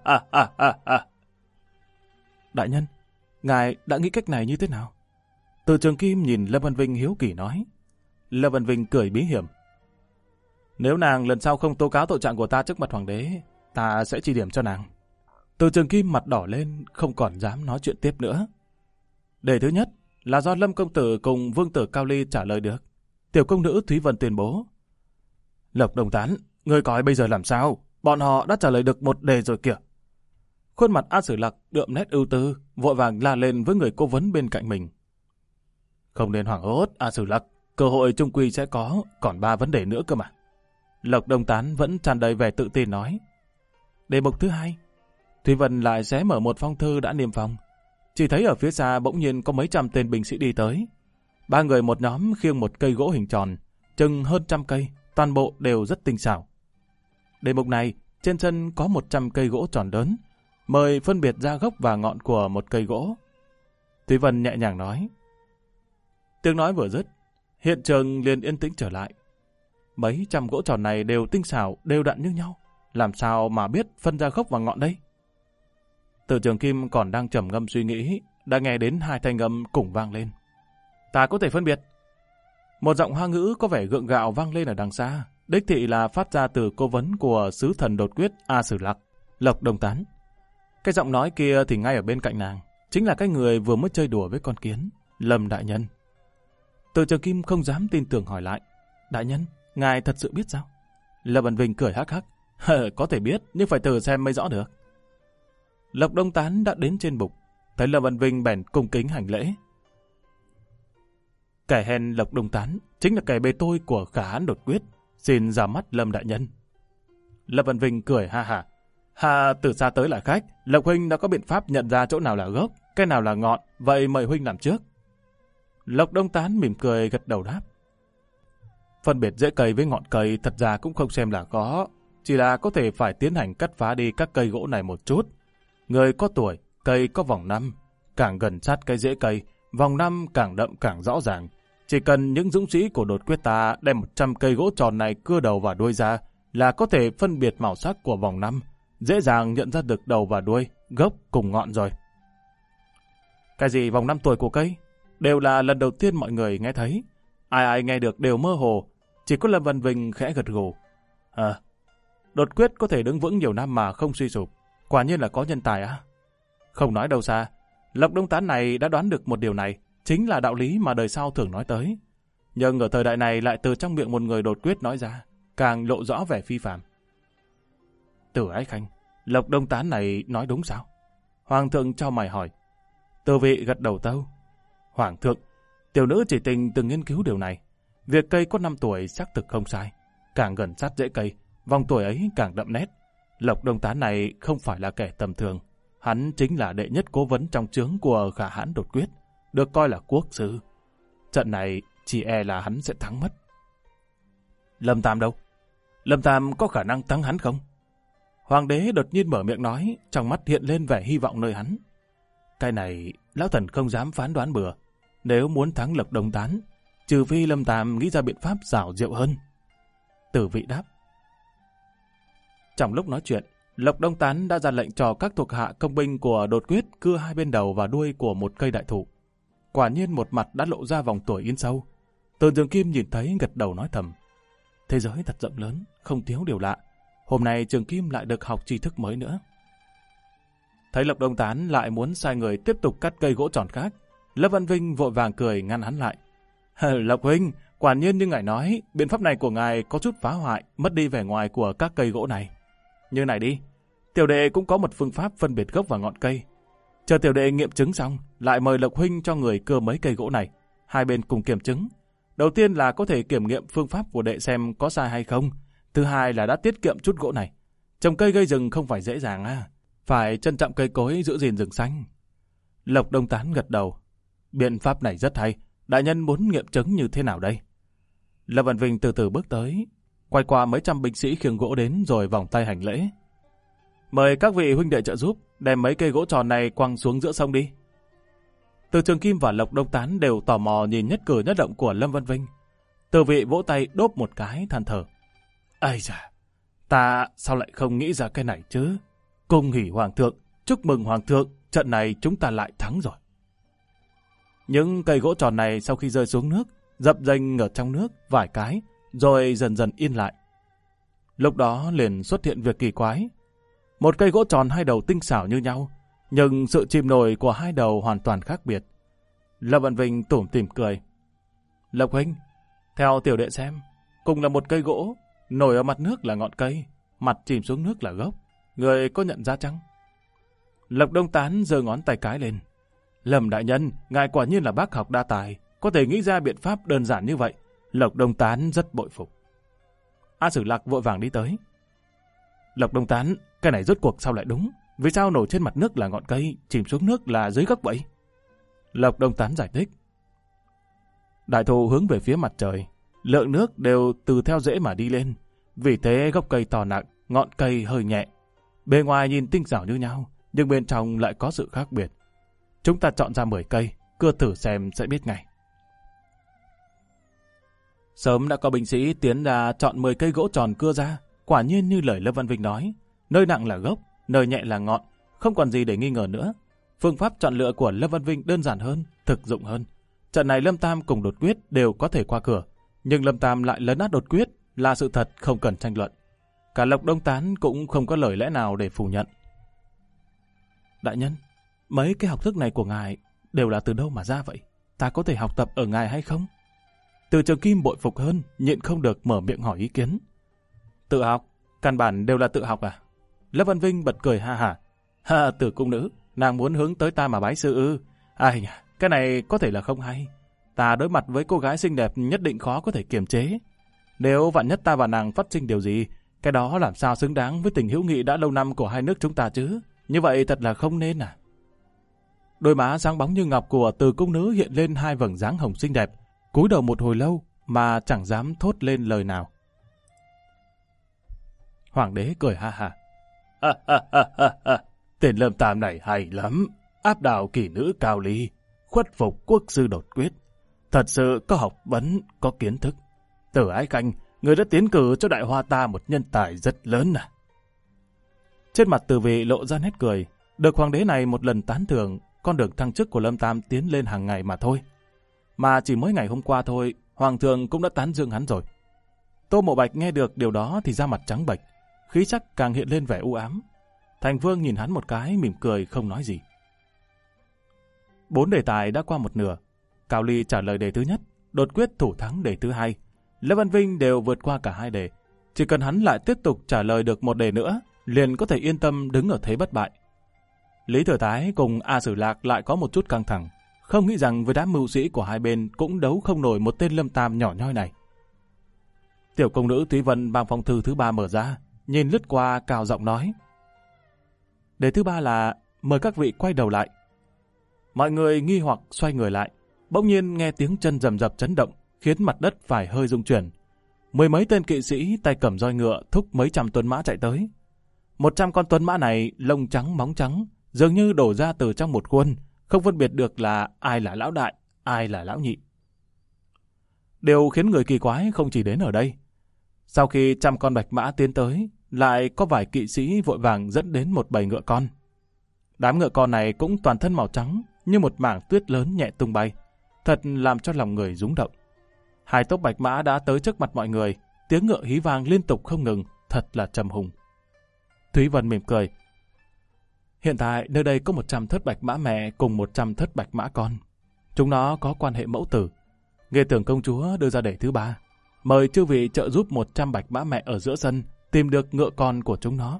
Đại nhân, ngài đã nghĩ cách này như thế nào? Từ Trường Kim nhìn Lâm Văn Vinh hiếu kỳ nói. Lâm Văn Vinh cười bí hiểm. Nếu nàng lần sau không tố cáo tội trạng của ta trước mặt hoàng đế, ta sẽ chỉ điểm cho nàng. Từ Trường Kim mặt đỏ lên, không còn dám nói chuyện tiếp nữa. Đề thứ nhất là do Lâm công tử cùng vương tử Cao Ly trả lời được. Tiểu công nữ Thúy Vân tuyên bố. Lộc Đồng Tán, ngươi coi bây giờ làm sao? Bọn họ đã trả lời được một đề rồi kìa. Khuôn mặt A Sử Lặc đượm nét ưu tư, vội vàng la lên với người cố vấn bên cạnh mình. Không nên hoảng hốt, A Sử Lặc, cơ hội chung quy sẽ có, còn 3 vấn đề nữa cơ mà. Lộc Đồng Tán vẫn tràn đầy vẻ tự tin nói. Đề mục thứ 2, Thúy Vân lại xé mở một phong thư đã niêm phong. Chỉ thấy ở phía xa bỗng nhiên có mấy trăm tên binh sĩ đi tới. 3 người một nhóm khiêng một cây gỗ hình tròn, chừng hơn 100 cây, toàn bộ đều rất tinh xảo. Đề mục này, trên chân có 100 cây gỗ tròn lớn, mời phân biệt ra gốc và ngọn của một cây gỗ. Thúy Vân nhẹ nhàng nói. Tiếng nói vừa dứt, hiện trường liền yên tĩnh trở lại. Mấy trăm gỗ tròn này đều tinh xảo, đều đặn như nhau, làm sao mà biết phân ra gốc và ngọn đây? Từ Trường Kim còn đang trầm ngâm suy nghĩ, đã nghe đến 2 thanh âm cùng vang lên. Ta có thể phân biệt. Một giọng hoa ngữ có vẻ gượng gạo vang lên ở đằng xa, đích thị là phát ra từ cố vấn của sứ thần đột quyết A Sử Lặc, Lộc Đồng Tán. Cái giọng nói kia thì ngay ở bên cạnh nàng, chính là cái người vừa mới chơi đùa với con kiến, Lâm đại nhân. Từ Trường Kim không dám tin tưởng hỏi lại. Đại nhân, ngài thật sự biết sao? Lâm Văn Vinh cười hắc hắc. Có thể biết, nhưng phải thử xem mới rõ được. Lộc Đồng Tán đã đến trên bục, thấy Lâm Văn Vinh bèn cung kính hành lễ. Kẻ hèn Lộc Đồng Tán chính là kẻ bề tôi của Khả Hãn đột quyết, xin ra mắt Lâm đại nhân. Lâm Văn Vinh cười ha ha. Từ xa tới là khách, Lộc huynh đã có biện pháp nhận ra chỗ nào là gốc, cái nào là ngọn, vậy mời huynh làm trước. Lộc Đông Tán mỉm cười gật đầu đáp. Phân biệt rễ cây với ngọn cây thật ra cũng không xem là khó, chỉ là có thể phải tiến hành cắt phá đi các cây gỗ này một chút. Người có tuổi, cây có vòng năm, càng gần sát cái rễ cây, vòng năm càng đậm càng rõ ràng. Chỉ cần những dũng sĩ của đột quyết ta đem 100 cây gỗ tròn này cưa đầu và đuôi ra là có thể phân biệt màu sắc của vòng năm, dễ dàng nhận ra được đầu và đuôi, gốc cùng ngọn rồi. Cái gì vòng 5 tuổi của cây? Đều là lần đầu tiên mọi người nghe thấy. Ai ai nghe được đều mơ hồ, chỉ có Lâm Văn Vinh khẽ gật gù. Đột quyết có thể đứng vững nhiều năm mà không suy sụp, quả nhiên là có nhân tài á. Không nói đâu xa, Lộc Đông Tán này đã đoán được một điều này, chính là đạo lý mà đời sau thường nói tới. Nhưng ở thời đại này lại từ trong miệng một người đột quyết nói ra, càng lộ rõ vẻ phi phàm. Tử Ái Khanh, Lộc Đông Tán này nói đúng sao? Hoàng thượng cho mày hỏi. Từ vị gật đầu tâu. Hoàng thượng, tiểu nữ chỉ tình từng nghiên cứu điều này. Việc cây có 5 tuổi xác thực không sai. Càng gần sát rễ cây, vòng tuổi ấy càng đậm nét. Lộc Đông Tán này không phải là kẻ tầm thường. Hắn chính là đệ nhất cố vấn trong trướng của Khả Hãn đột quyết, được coi là quốc sư. Trận này chỉ e là hắn sẽ thắng mất. Lâm Tam đâu? Lâm Tam có khả năng thắng hắn không? Hoàng đế đột nhiên mở miệng nói, trong mắt hiện lên vẻ hy vọng nơi hắn. Cái này, lão thần không dám phán đoán bừa. Nếu muốn thắng Lộc Đông Tán, trừ phi Lâm Tam nghĩ ra biện pháp xảo diệu hơn. Tử vị đáp. Trong lúc nói chuyện, Lộc Đông Tán đã ra lệnh cho các thuộc hạ công binh của đột quyết cưa hai bên đầu và đuôi của một cây đại thụ. Quả nhiên một mặt đã lộ ra vòng tuổi in sâu. Từ Trường Kim nhìn thấy gật đầu nói thầm. Thế giới thật rộng lớn, không thiếu điều lạ. Hôm nay Trường Kim lại được học tri thức mới nữa. Thấy Lộc Đông Tán lại muốn sai người tiếp tục cắt cây gỗ tròn khác, Lâm Văn Vinh vội vàng cười ngăn hắn lại. Lộc huynh, quả nhiên như ngài nói, biện pháp này của ngài có chút phá hoại, mất đi vẻ ngoài của các cây gỗ này. Như này đi, tiểu đệ cũng có một phương pháp phân biệt gốc và ngọn cây. Chờ tiểu đệ nghiệm chứng xong, lại mời Lộc huynh cho người cưa mấy cây gỗ này. Hai bên cùng kiểm chứng. Đầu tiên là có thể kiểm nghiệm phương pháp của đệ xem có sai hay không. Thứ hai là đã tiết kiệm chút gỗ này. Trồng cây gây rừng không phải dễ dàng à. Phải trân trọng cây cối giữ gìn rừng xanh. Lộc Đông Tán gật đầu. Biện pháp này rất hay. Đại nhân muốn nghiệm chứng như thế nào đây? Lâm Văn Vinh từ từ bước tới, quay qua mấy trăm binh sĩ khiêng gỗ đến rồi vòng tay hành lễ. Mời các vị huynh đệ trợ giúp, đem mấy cây gỗ tròn này quăng xuống giữa sông đi. Từ Trường Kim và Lộc Đông Tán đều tò mò nhìn nhất cử nhất động của Lâm Văn Vinh. Từ vị vỗ tay đốp một cái than thở. Ây da, ta sao lại không nghĩ ra cái này chứ? Cung hỉ Hoàng thượng, chúc mừng Hoàng thượng, trận này chúng ta lại thắng rồi. Những cây gỗ tròn này sau khi rơi xuống nước, dập dềnh ở trong nước vài cái, rồi dần dần yên lại. Lúc đó liền xuất hiện việc kỳ quái. Một cây gỗ tròn hai đầu tinh xảo như nhau, nhưng sự chìm nổi của hai đầu hoàn toàn khác biệt. Lâm Văn Vinh tủm tỉm cười. Lộc huynh, theo tiểu đệ xem, cùng là một cây gỗ, nổi ở mặt nước là ngọn cây, mặt chìm xuống nước là gốc. Người có nhận ra chăng? Lộc Đông Tán giơ ngón tay cái lên. Lâm đại nhân, ngài quả nhiên là bác học đa tài, có thể nghĩ ra biện pháp đơn giản như vậy. Lộc Đông Tán rất bội phục. A Sử Lạc vội vàng đi tới. Lộc Đông Tán, cái này rốt cuộc sao lại đúng? Vì sao nổi trên mặt nước là ngọn cây, chìm xuống nước là dưới gốc vậy? Lộc Đông Tán giải thích. Đại thụ hướng về phía mặt trời, lượng nước đều từ theo rễ mà đi lên. Vì thế gốc cây to nặng, ngọn cây hơi nhẹ. Bề ngoài nhìn tinh xảo như nhau, nhưng bên trong lại có sự khác biệt. Chúng ta chọn ra 10 cây, cưa thử xem sẽ biết ngay. Sớm đã có binh sĩ tiến ra chọn 10 cây gỗ tròn cưa ra. Quả nhiên như lời Lâm Văn Vinh nói, nơi nặng là gốc, nơi nhẹ là ngọn, không còn gì để nghi ngờ nữa. Phương pháp chọn lựa của Lâm Văn Vinh đơn giản hơn, thực dụng hơn. Trận này Lâm Tam cùng đột quyết đều có thể qua cửa, nhưng Lâm Tam lại lấn át đột quyết là sự thật không cần tranh luận. Cả Lộc Đông Tán cũng không có lời lẽ nào để phủ nhận. Đại nhân, mấy cái học thức này của ngài đều là từ đâu mà ra vậy? Ta có thể học tập ở ngài hay không? Từ Trường Kim bội phục hơn, nhịn không được mở miệng hỏi ý kiến. Tự học, căn bản đều là tự học à? Lâm Văn Vinh bật cười ha hả. Ha, Tử cung nữ, nàng muốn hướng tới ta mà bái sư ư? Ai, cái này có thể là không hay. Ta đối mặt với cô gái xinh đẹp nhất định khó có thể kiềm chế. Nếu vạn nhất ta và nàng phát sinh điều gì, cái đó làm sao xứng đáng với tình hữu nghị đã lâu năm của hai nước chúng ta chứ? Như vậy thật là không nên à? Đôi má sáng bóng như ngọc của Từ công nữ hiện lên hai vầng dáng hồng xinh đẹp, cúi đầu một hồi lâu mà chẳng dám thốt lên lời nào. Hoàng đế cười ha ha. Tên Lâm Tam này hay lắm, áp đảo kỳ nữ Cao Ly, khuất phục quốc sư Đột Quyết. Thật sự có học vấn, có kiến thức. Từ Ái Khanh, người đã tiến cử cho Đại Hoa ta một nhân tài rất lớn à. Trên mặt Từ Vị lộ ra nét cười. Được hoàng đế này một lần tán thưởng, con đường thăng chức của Lâm Tam tiến lên hàng ngày mà thôi. Mà chỉ mới ngày hôm qua thôi, hoàng thượng cũng đã tán dương hắn rồi. Tô Mộ Bạch nghe được điều đó thì da mặt trắng bệch, khí sắc càng hiện lên vẻ u ám. Thành Vương nhìn hắn một cái, mỉm cười không nói gì. 4 đề tài đã qua một nửa. Cao Ly trả lời đề thứ nhất, Đột Quyết thủ thắng đề thứ hai. Lê Văn Vinh đều vượt qua cả hai đề. Chỉ cần hắn lại tiếp tục trả lời được một đề nữa, liền có thể yên tâm đứng ở thế bất bại. Lý Thừa Thái cùng A Sử Lạc lại có một chút căng thẳng, không nghĩ rằng với đám mưu sĩ của hai bên cũng đấu không nổi một tên Lâm Tam nhỏ nhoi này. Tiểu công nữ Thúy Vân bằng phong thư thứ 3 mở ra, nhìn lướt qua cao giọng nói. Đề thứ 3 là mời các vị quay đầu lại. Mọi người nghi hoặc xoay người lại, bỗng nhiên nghe tiếng chân rầm rập chấn động, khiến mặt đất phải hơi rung chuyển. 10 mấy tên kỵ sĩ tay cầm roi ngựa thúc mấy trăm tuấn mã chạy tới. 100 con tuấn mã này lông trắng móng trắng, dường như đổ ra từ trong một khuôn, không phân biệt được là ai là lão đại, ai là lão nhị. Điều khiến người kỳ quái không chỉ đến ở đây. Sau khi 100 con bạch mã tiến tới, lại có vài kỵ sĩ vội vàng dẫn đến một bầy ngựa con. Đám ngựa con này cũng toàn thân màu trắng, như một mảng tuyết lớn nhẹ tung bay, thật làm cho lòng người rúng động. Hai tốp bạch mã đã tới trước mặt mọi người, tiếng ngựa hí vang liên tục không ngừng, thật là trầm hùng. Thúy Vân mỉm cười. Hiện tại nơi đây có 100 thất bạch mã mẹ cùng 100 thất bạch mã con. Chúng nó có quan hệ mẫu tử. Nghê Tưởng công chúa đưa ra đề thứ 3, mời chư vị trợ giúp 100 bạch mã mẹ ở giữa sân tìm được ngựa con của chúng nó.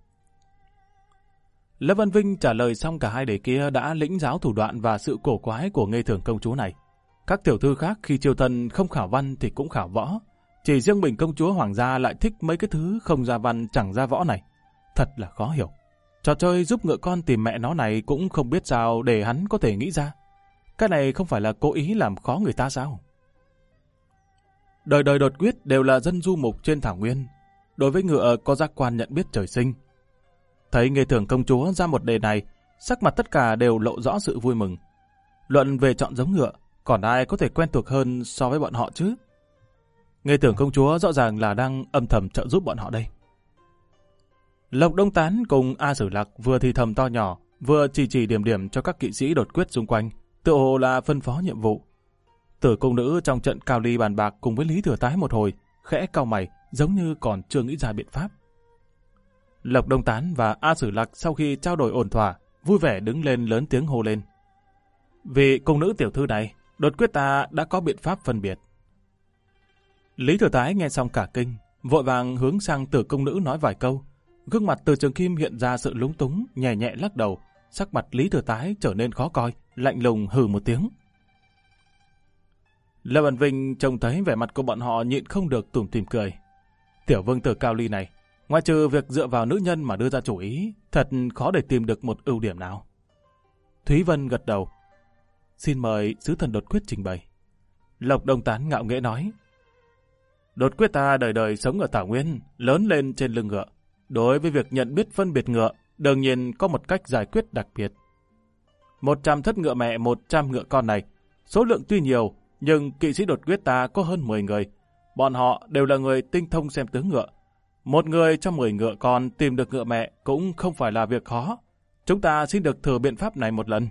Lê Văn Vinh trả lời xong cả hai đề kia đã lĩnh giáo thủ đoạn và sự cổ quái của Nghê Tưởng công chúa này. Các tiểu thư khác khi chiêu tân không khảo văn thì cũng khảo võ. Chỉ riêng mình công chúa hoàng gia lại thích mấy cái thứ không ra văn chẳng ra võ này. Thật là khó hiểu. Trò chơi giúp ngựa con tìm mẹ nó này cũng không biết sao để hắn có thể nghĩ ra. Cái này không phải là cố ý làm khó người ta sao? Đời đời Đột Quyết đều là dân du mục trên thảo nguyên. Đối với ngựa có giác quan nhận biết trời sinh. Thấy Nghê Tưởng công chúa ra một đề này, sắc mặt tất cả đều lộ rõ sự vui mừng. Luận về chọn giống ngựa, còn ai có thể quen thuộc hơn so với bọn họ chứ? Nghê Tưởng công chúa rõ ràng là đang âm thầm trợ giúp bọn họ đây. Lộc Đông Tán cùng A Sử Lạc vừa thì thầm to nhỏ, vừa chỉ điểm điểm cho các kỵ sĩ Đột Quyết xung quanh, tựa hồ là phân phó nhiệm vụ. Tử công nữ trong trận Cao Ly bàn bạc cùng với Lý Thừa Tái một hồi, khẽ cau mày, giống như còn chưa nghĩ ra biện pháp. Lộc Đông Tán và A Sử Lạc sau khi trao đổi ổn thỏa, vui vẻ đứng lên lớn tiếng hô lên. Vì công nữ tiểu thư này, Đột Quyết ta đã có biện pháp phân biệt. Lý Thừa Tái nghe xong cả kinh, vội vàng hướng sang Tử công nữ nói vài câu. Gương mặt Từ Trường Kim hiện ra sự lúng túng, nhẹ nhẹ lắc đầu, sắc mặt Lý Thừa Tái trở nên khó coi, lạnh lùng hừ một tiếng. Lê Văn Vinh trông thấy vẻ mặt của bọn họ nhịn không được tủm tỉm cười. Tiểu vương tử Cao Ly này, ngoại trừ việc dựa vào nữ nhân mà đưa ra chủ ý, thật khó để tìm được một ưu điểm nào. Thúy Vân gật đầu. Xin mời sứ thần Đột Quyết trình bày. Lộc Đông Tán ngạo nghễ nói. Đột Quyết ta đời đời sống ở Thảo Nguyên, lớn lên trên lưng ngựa. Đối với việc nhận biết phân biệt ngựa, đương nhiên có một cách giải quyết đặc biệt. 100 thất ngựa mẹ 100 ngựa con này, số lượng tuy nhiều, nhưng kỵ sĩ Đột Quyết ta có hơn 10 người. Bọn họ đều là người tinh thông xem tướng ngựa. Một người trong 10 ngựa con tìm được ngựa mẹ cũng không phải là việc khó. Chúng ta xin được thử biện pháp này một lần.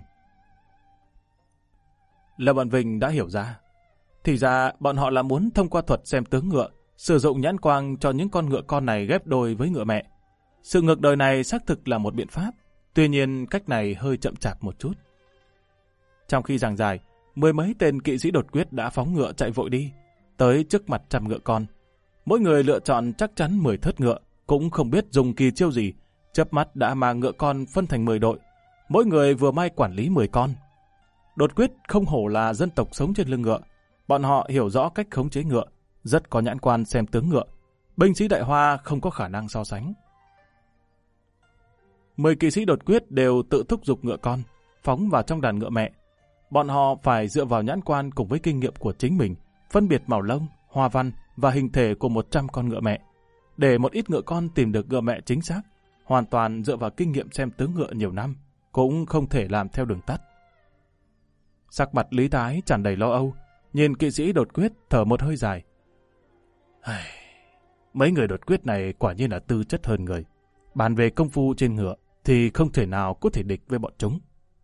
Lâm Văn Vinh đã hiểu ra. Thì ra bọn họ là muốn thông qua thuật xem tướng ngựa, sử dụng nhãn quang cho những con ngựa con này ghép đôi với ngựa mẹ. Sự ngược đời này xác thực là một biện pháp, tuy nhiên cách này hơi chậm chạp một chút. Trong khi giảng giải, 10 mấy tên kỵ sĩ Đột Quyết đã phóng ngựa chạy vội đi, tới trước mặt 100 ngựa con. Mỗi người lựa chọn chắc chắn 10 thớt ngựa, cũng không biết dùng kỳ chiêu gì, chớp mắt đã mang ngựa con phân thành 10 đội, mỗi người vừa may quản lý 10 con. Đột Quyết không hổ là dân tộc sống trên lưng ngựa, bọn họ hiểu rõ cách khống chế ngựa, rất có nhãn quan xem tướng ngựa. Binh sĩ Đại Hoa không có khả năng so sánh. 10 kỵ sĩ Đột Quyết đều tự thúc giục ngựa con, phóng vào trong đàn ngựa mẹ. Bọn họ phải dựa vào nhãn quan cùng với kinh nghiệm của chính mình, phân biệt màu lông, hoa văn và hình thể của 100 con ngựa mẹ. Để một ít ngựa con tìm được ngựa mẹ chính xác, hoàn toàn dựa vào kinh nghiệm xem tướng ngựa nhiều năm, cũng không thể làm theo đường tắt. Sắc mặt Lý Thái tràn đầy lo âu, nhìn kỵ sĩ đột quyết thở một hơi dài. Mấy người đột quyết này quả nhiên là tư chất hơn người. Bàn về công phu trên ngựa thì không thể nào có thể địch với bọn chúng.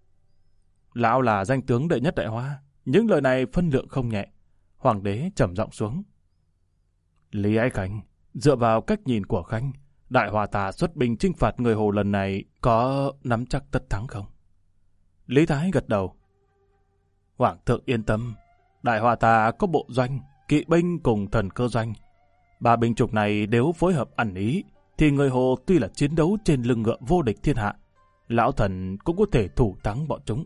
Lão là danh tướng đệ nhất Đại Hoa, những lời này phân lượng không nhẹ. Hoàng đế trầm giọng xuống. Lý Ái Khanh, dựa vào cách nhìn của Khanh, Đại Hoa ta xuất binh chinh phạt người Hồ lần này có nắm chắc tất thắng không? Lý Thái gật đầu. Hoàng thượng yên tâm, Đại Hoa ta có bộ doanh, kỵ binh cùng thần cơ doanh. Ba binh chủng này nếu phối hợp ăn ý, thì người Hồ tuy là chiến đấu trên lưng ngựa vô địch thiên hạ, lão thần cũng có thể thủ thắng bọn chúng.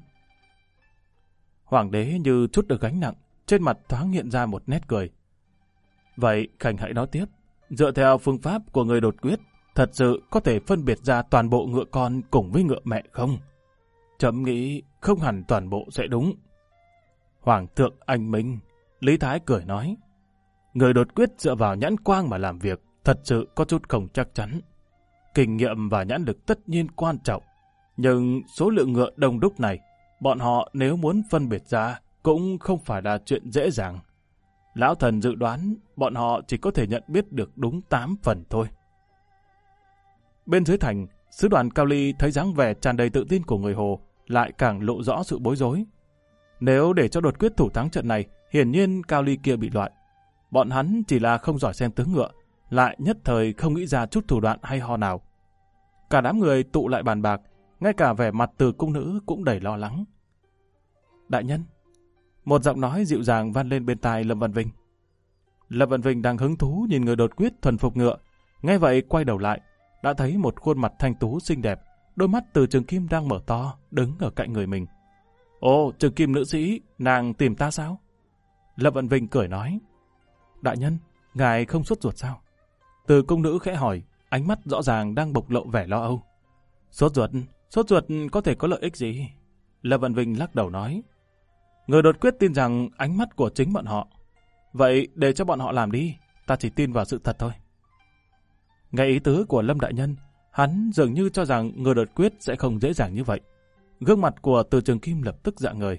Hoàng đế như chút được gánh nặng, trên mặt thoáng hiện ra một nét cười. Vậy Khanh hãy nói tiếp, dựa theo phương pháp của người đột quyết, thật sự có thể phân biệt ra toàn bộ ngựa con cùng với ngựa mẹ không? Chấm nghĩ không hẳn toàn bộ sẽ đúng. Hoàng thượng anh minh, Lý Thái cười nói. Người đột quyết dựa vào nhãn quang mà làm việc, thật sự có chút không chắc chắn. Kinh nghiệm và nhãn lực tất nhiên quan trọng, nhưng số lượng ngựa đông đúc này, bọn họ nếu muốn phân biệt ra cũng không phải là chuyện dễ dàng. Lão thần dự đoán bọn họ chỉ có thể nhận biết được đúng 8 phần thôi. Bên dưới thành, sứ đoàn Cao Ly thấy dáng vẻ tràn đầy tự tin của người Hồ lại càng lộ rõ sự bối rối. Nếu để cho đột quyết thủ thắng trận này, hiển nhiên Cao Ly kia bị loại. Bọn hắn chỉ là không giỏi xem tướng ngựa, lại nhất thời không nghĩ ra chút thủ đoạn hay ho nào. Cả đám người tụ lại bàn bạc, ngay cả vẻ mặt Từ cung nữ cũng đầy lo lắng. Đại nhân, một giọng nói dịu dàng vang lên bên tai Lâm Văn Vinh. Lâm Văn Vinh đang hứng thú nhìn người đột quyết thuần phục ngựa, nghe vậy quay đầu lại, đã thấy một khuôn mặt thanh tú xinh đẹp, đôi mắt Từ Trường Kim đang mở to, đứng ở cạnh người mình. Ồ, Trường Kim nữ sĩ, nàng tìm ta sao? Lâm Văn Vinh cười nói. Đại nhân, ngài không sốt ruột sao? Từ cung nữ khẽ hỏi, ánh mắt rõ ràng đang bộc lộ vẻ lo âu. Sốt ruột có thể có lợi ích gì? Lâm Văn Vinh lắc đầu nói. Người đột quyết tin rằng ánh mắt của chính bọn họ. Vậy để cho bọn họ làm đi, ta chỉ tin vào sự thật thôi. Nghe ý tứ của Lâm đại nhân, hắn dường như cho rằng người đột quyết sẽ không dễ dàng như vậy. Gương mặt của Từ Trường Kim lập tức rạng ngời.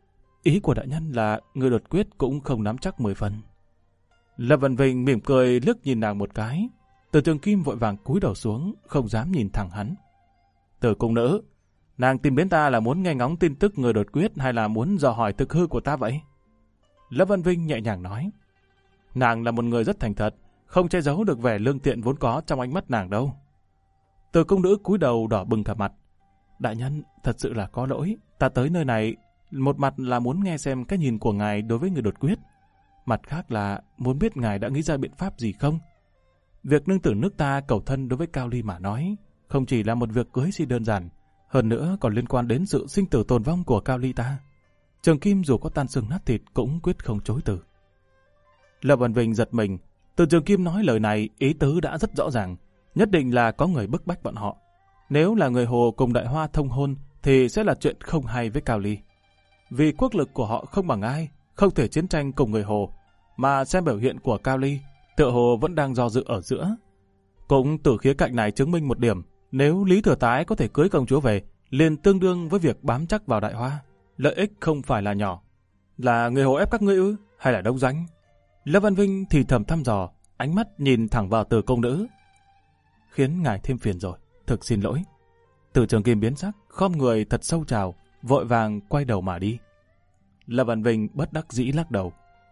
Ý của đại nhân là người đột quyết cũng không nắm chắc 10 phần. Lâm Văn Vinh mỉm cười liếc nhìn nàng một cái. Từ Trường Kim vội vàng cúi đầu xuống, không dám nhìn thẳng hắn. Từ cung nữ, nàng tìm đến ta là muốn nghe ngóng tin tức người đột quyết hay là muốn dò hỏi thực hư của ta vậy? Lâm Văn Vinh nhẹ nhàng nói. Nàng là một người rất thành thật, không che giấu được vẻ lương thiện vốn có trong ánh mắt nàng đâu. Từ cung nữ cúi đầu đỏ bừng cả mặt. Đại nhân, thật sự là có lỗi, ta tới nơi này, một mặt là muốn nghe xem cái nhìn của ngài đối với người đột quyết, mặt khác là muốn biết ngài đã nghĩ ra biện pháp gì không. Việc nương tử nước ta cầu thân đối với Cao Ly mà nói, không chỉ là một việc cưới xin đơn giản, hơn nữa còn liên quan đến sự sinh tử tồn vong của Cao Ly ta. Trường Kim dù có tan xương nát thịt cũng quyết không chối từ. Lâm Văn Vinh giật mình, từ Trường Kim nói lời này ý tứ đã rất rõ ràng, nhất định là có người bức bách bọn họ. Nếu là người Hồ cùng Đại Hoa thông hôn thì sẽ là chuyện không hay với Cao Ly. Vì quốc lực của họ không bằng ai, không thể chiến tranh cùng người Hồ, mà xem biểu hiện của Cao Ly, tựa hồ vẫn đang do dự ở giữa. Cũng từ khía cạnh này chứng minh một điểm, nếu Lý Thừa Tái có thể cưới công chúa về, liền tương đương với việc bám chắc vào Đại Hoa. Lợi ích không phải là nhỏ. Là người Hồ ép các ngươi ư, hay là đông doanh? Lâm Văn Vinh thì thầm thăm dò, ánh mắt nhìn thẳng vào Từ công nữ. Khiến ngài thêm phiền rồi, thực xin lỗi. Từ Trường Kim biến sắc, khom người thật sâu chào, vội vàng quay đầu mà đi. Lâm Văn Vinh bất đắc dĩ lắc đầu.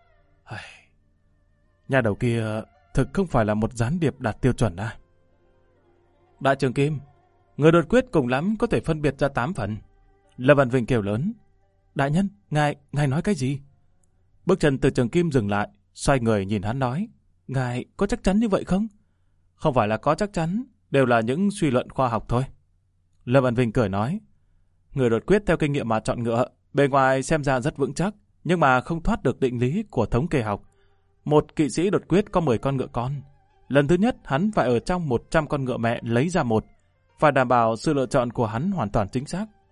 Nhà đầu kia thực không phải là một gián điệp đạt tiêu chuẩn à? Đại Trường Kim, người đột quyết cùng lắm có thể phân biệt ra 8 phần. Lâm Văn Vinh kêu lớn. Đại nhân, ngài nói cái gì? Bước chân Từ Trường Kim dừng lại, xoay người nhìn hắn nói. Ngài có chắc chắn như vậy không? Không phải là có chắc chắn, đều là những suy luận khoa học thôi. Lâm Văn Vinh cười nói. Người đột quyết theo kinh nghiệm mà chọn ngựa, bề ngoài xem ra rất vững chắc, nhưng mà không thoát được định lý của thống kê học. Một kỵ sĩ đột quyết có 10 con ngựa con. Lần thứ nhất, hắn phải ở trong 100 con ngựa mẹ lấy ra một, phải đảm bảo sự lựa chọn của hắn hoàn toàn chính xác.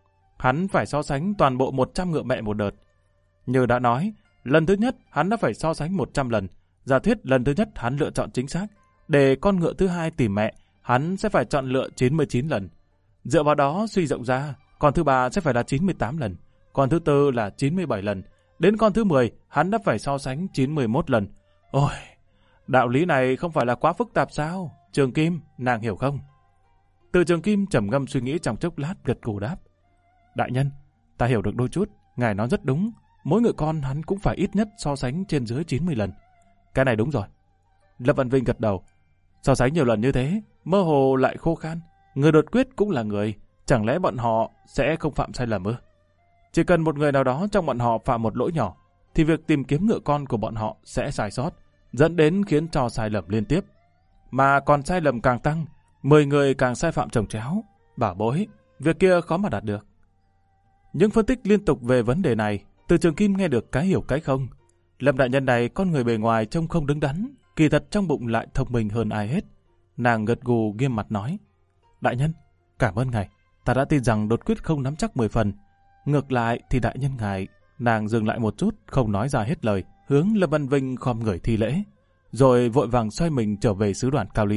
hắn phải so sánh toàn bộ 100 ngựa mẹ một đợt. Như đã nói, lần thứ nhất hắn đã phải so sánh 100 lần. Giả thuyết lần thứ nhất hắn lựa chọn chính xác. Để con ngựa thứ hai tìm mẹ, hắn sẽ phải chọn lựa 99 lần. Dựa vào đó suy rộng ra, con thứ ba sẽ phải là 98 lần, con thứ tư là 97 lần. Đến con thứ 10, hắn đã phải so sánh 91 lần. Ôi, đạo lý này không phải là quá phức tạp sao? Trường Kim, nàng hiểu không? Từ Trường Kim trầm ngâm suy nghĩ trong chốc lát, gật gù đáp. Đại nhân, ta hiểu được đôi chút, ngài nói rất đúng. Mỗi ngựa con hắn cũng phải ít nhất so sánh trên dưới 90 lần. Cái này đúng rồi. Lâm Văn Vinh gật đầu. So sánh nhiều lần như thế, mơ hồ lại khô khan. Người đột quyết cũng là người, chẳng lẽ bọn họ sẽ không phạm sai lầm ư? Chỉ cần một người nào đó trong bọn họ phạm một lỗi nhỏ, thì việc tìm kiếm ngựa con của bọn họ sẽ sai sót, dẫn đến khiến cho sai lầm liên tiếp. Mà còn sai lầm càng tăng, 10 người càng sai phạm chồng chéo. Bảo bối, việc kia khó mà đạt được. Những phân tích liên tục về vấn đề này, Từ Trường Kim nghe được cái hiểu cái không. Lâm đại nhân này con người bề ngoài trông không đứng đắn, kỳ thật trong bụng lại thông minh hơn ai hết. Nàng gật gù nghiêm mặt nói. Đại nhân, cảm ơn ngài. Ta đã tin rằng đột quyết không nắm chắc 10 phần. Ngược lại thì đại nhân ngài. Nàng dừng lại một chút, không nói ra hết lời, hướng Lâm Văn Vinh khom người thi lễ, rồi vội vàng xoay mình trở về sứ đoàn Cao Ly.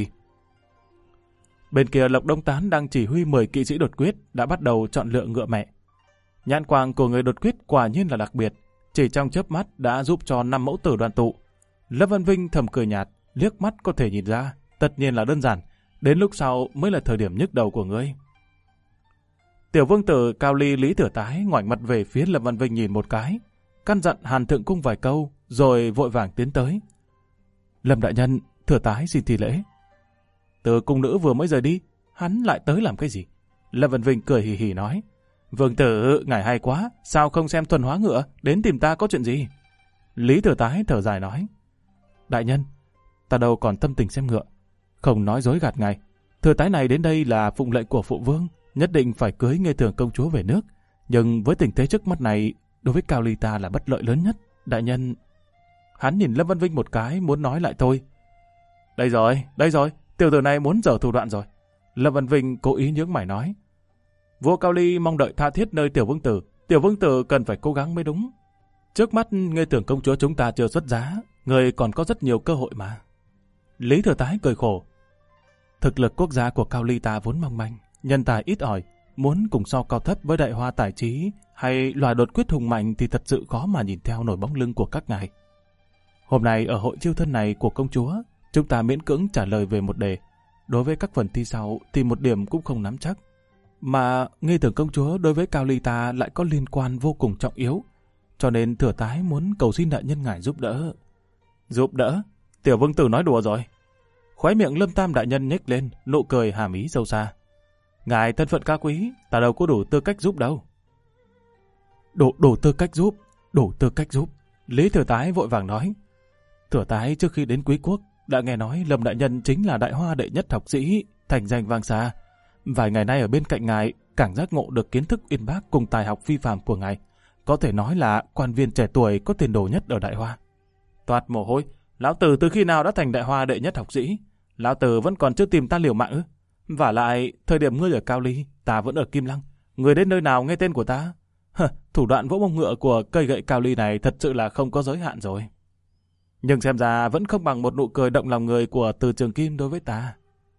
Bên kia Lộc Đông Tán đang chỉ huy 10 kỵ sĩ đột quyết đã bắt đầu chọn lựa ngựa mẹ. Nhãn quang của người đột quyết quả nhiên là đặc biệt, chỉ trong chớp mắt đã giúp cho 5 mẫu tử đoàn tụ. Lâm Văn Vinh thầm cười nhạt, liếc mắt có thể nhìn ra, tất nhiên là đơn giản, đến lúc sau mới là thời điểm nhức đầu của ngươi. Tiểu vương tử Cao Ly Lý Thừa Tái ngoảnh mặt về phía Lâm Văn Vinh nhìn một cái, căn dặn Hàn Thượng Cung vài câu, rồi vội vàng tiến tới. Lâm đại nhân, Thừa Tái xin thi lễ. Từ cung nữ vừa mới rời đi, hắn lại tới làm cái gì? Lâm Văn Vinh cười hì hì nói. Vương tử, ngài hay quá, sao không xem thuần hóa ngựa, đến tìm ta có chuyện gì? Lý Thừa Tái thở dài nói. Đại nhân, ta đâu còn tâm tình xem ngựa, không nói dối gạt ngài. Thừa Tái này đến đây là phụng lệnh của phụ vương, nhất định phải cưới Nghê Thường công chúa về nước. Nhưng với tình thế trước mắt này, đối với Cao Ly ta là bất lợi lớn nhất. Đại nhân... Hắn nhìn Lâm Văn Vinh một cái, muốn nói lại thôi. Đây rồi, tiểu tử này muốn dở thủ đoạn rồi. Lâm Văn Vinh cố ý nhướng mày nói. Vua Cao Ly mong đợi tha thiết nơi tiểu vương tử cần phải cố gắng mới đúng. Trước mắt Nghê Thường công chúa chúng ta chưa xuất giá, người còn có rất nhiều cơ hội mà. Lý Thừa Tái cười khổ. Thực lực quốc gia của Cao Ly ta vốn mong manh, nhân tài ít ỏi, muốn cùng so cao thấp với đại hoa tài trí hay loài đột quyết hùng mạnh thì thật sự khó mà nhìn theo nổi bóng lưng của các ngài. Hôm nay ở hội chiêu thân này của công chúa, chúng ta miễn cưỡng trả lời về một đề. Đối với các phần thi sau thì một điểm cũng không nắm chắc. Mà Nghê Thường công chúa đối với Cao Ly ta lại có liên quan vô cùng trọng yếu. Cho nên Thừa Tái muốn cầu xin đại nhân ngài giúp đỡ. Giúp đỡ? Tiểu vương tử nói đùa rồi. Khóe miệng Lâm Tam đại nhân nhếch lên, nụ cười hàm ý sâu xa. Ngài thân phận cao quý, ta đâu có đủ tư cách giúp đâu. Đủ tư cách giúp. Lý Thừa Tái vội vàng nói. Thừa Tái trước khi đến Quý Quốc đã nghe nói Lâm đại nhân chính là đại hoa đệ nhất học sĩ, thành danh vang xa. Vài ngày nay ở bên cạnh ngài, càng giác ngộ được kiến thức uyên bác cùng tài học phi phàm của ngài. Có thể nói là quan viên trẻ tuổi có tiền đồ nhất ở đại hoa. Toát mồ hôi, lão tử từ khi nào đã thành đại hoa đệ nhất học sĩ? Lão tử vẫn còn chưa tìm ta liều mạng ư? Vả lại, thời điểm ngươi ở Cao Ly, ta vẫn ở Kim Lăng. Ngươi đến nơi nào nghe tên của ta? Thủ đoạn vỗ mông ngựa của cây gậy Cao Ly này thật sự là không có giới hạn rồi. Nhưng xem ra vẫn không bằng một nụ cười động lòng người của Từ Trường Kim đối với ta.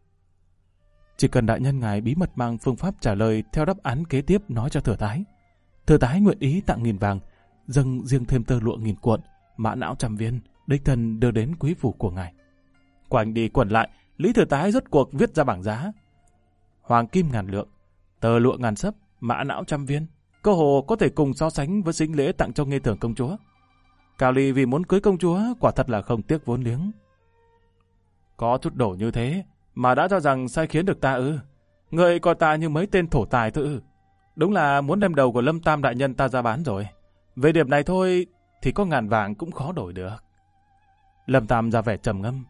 Chỉ cần đại nhân ngài bí mật mang phương pháp trả lời theo đáp án kế tiếp nói cho Thừa Tái. Thừa Tái nguyện ý tặng 1000 vàng, dâng riêng thêm tơ lụa 1000 cuộn, mã não 100 viên, đích thân đưa đến quý phủ của ngài. Quanh đi quẩn lại, Lý Thừa Tái rốt cuộc viết ra bảng giá. Hoàng kim 1000 lượng, tơ lụa 1000 sấp, mã não 100 viên, cơ hồ có thể cùng so sánh với sính lễ tặng cho Nghê Thường công chúa. Cao Ly vì muốn cưới công chúa quả thật là không tiếc vốn liếng. Có chút đổ như thế mà đã cho rằng sai khiến được ta ư? Người coi ta như mấy tên thổ tài thôi. Đúng là muốn đem đầu của Lâm Tam đại nhân ta ra bán rồi. Về điểm này thôi thì có 1000 vàng cũng khó đổi được. Lâm Tam ra vẻ trầm ngâm.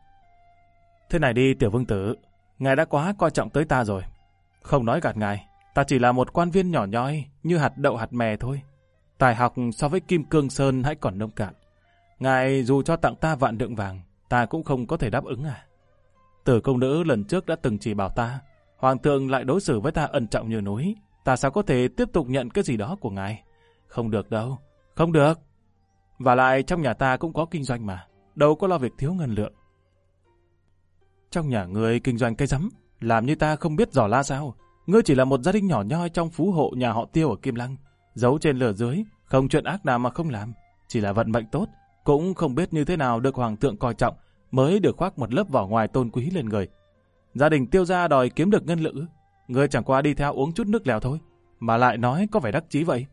Thế này đi tiểu vương tử, ngài đã quá coi trọng tới ta rồi. Không nói gạt ngài, ta chỉ là một quan viên nhỏ nhoi như hạt đậu hạt mè thôi. Tài học so với Kim Cương Sơn hãy còn nông cạn. Ngài dù cho tặng ta 1.000 lượng vàng, ta cũng không có thể đáp ứng à? Tử công nữ lần trước đã từng chỉ bảo ta, hoàng thượng lại đối xử với ta ân trọng như núi, ta sao có thể tiếp tục nhận cái gì đó của ngài? Không được đâu, không được. Và lại trong nhà ta cũng có kinh doanh mà, đâu có lo việc thiếu ngân lượng. Trong nhà ngươi kinh doanh cái rắm, làm như ta không biết dò la sao? Ngươi chỉ là một gia đình nhỏ nhoi trong phú hộ nhà họ Tiêu ở Kim Lăng, giấu trên lửa dưới, không chuyện ác nào mà không làm. Chỉ là vận mệnh tốt, cũng không biết như thế nào được hoàng thượng coi trọng, mới được khoác một lớp vỏ ngoài tôn quý lên người. Gia đình Tiêu gia đòi kiếm được ngân lượng, ngươi chẳng qua đi theo uống chút nước lèo thôi, mà lại nói có vẻ đắc chí vậy.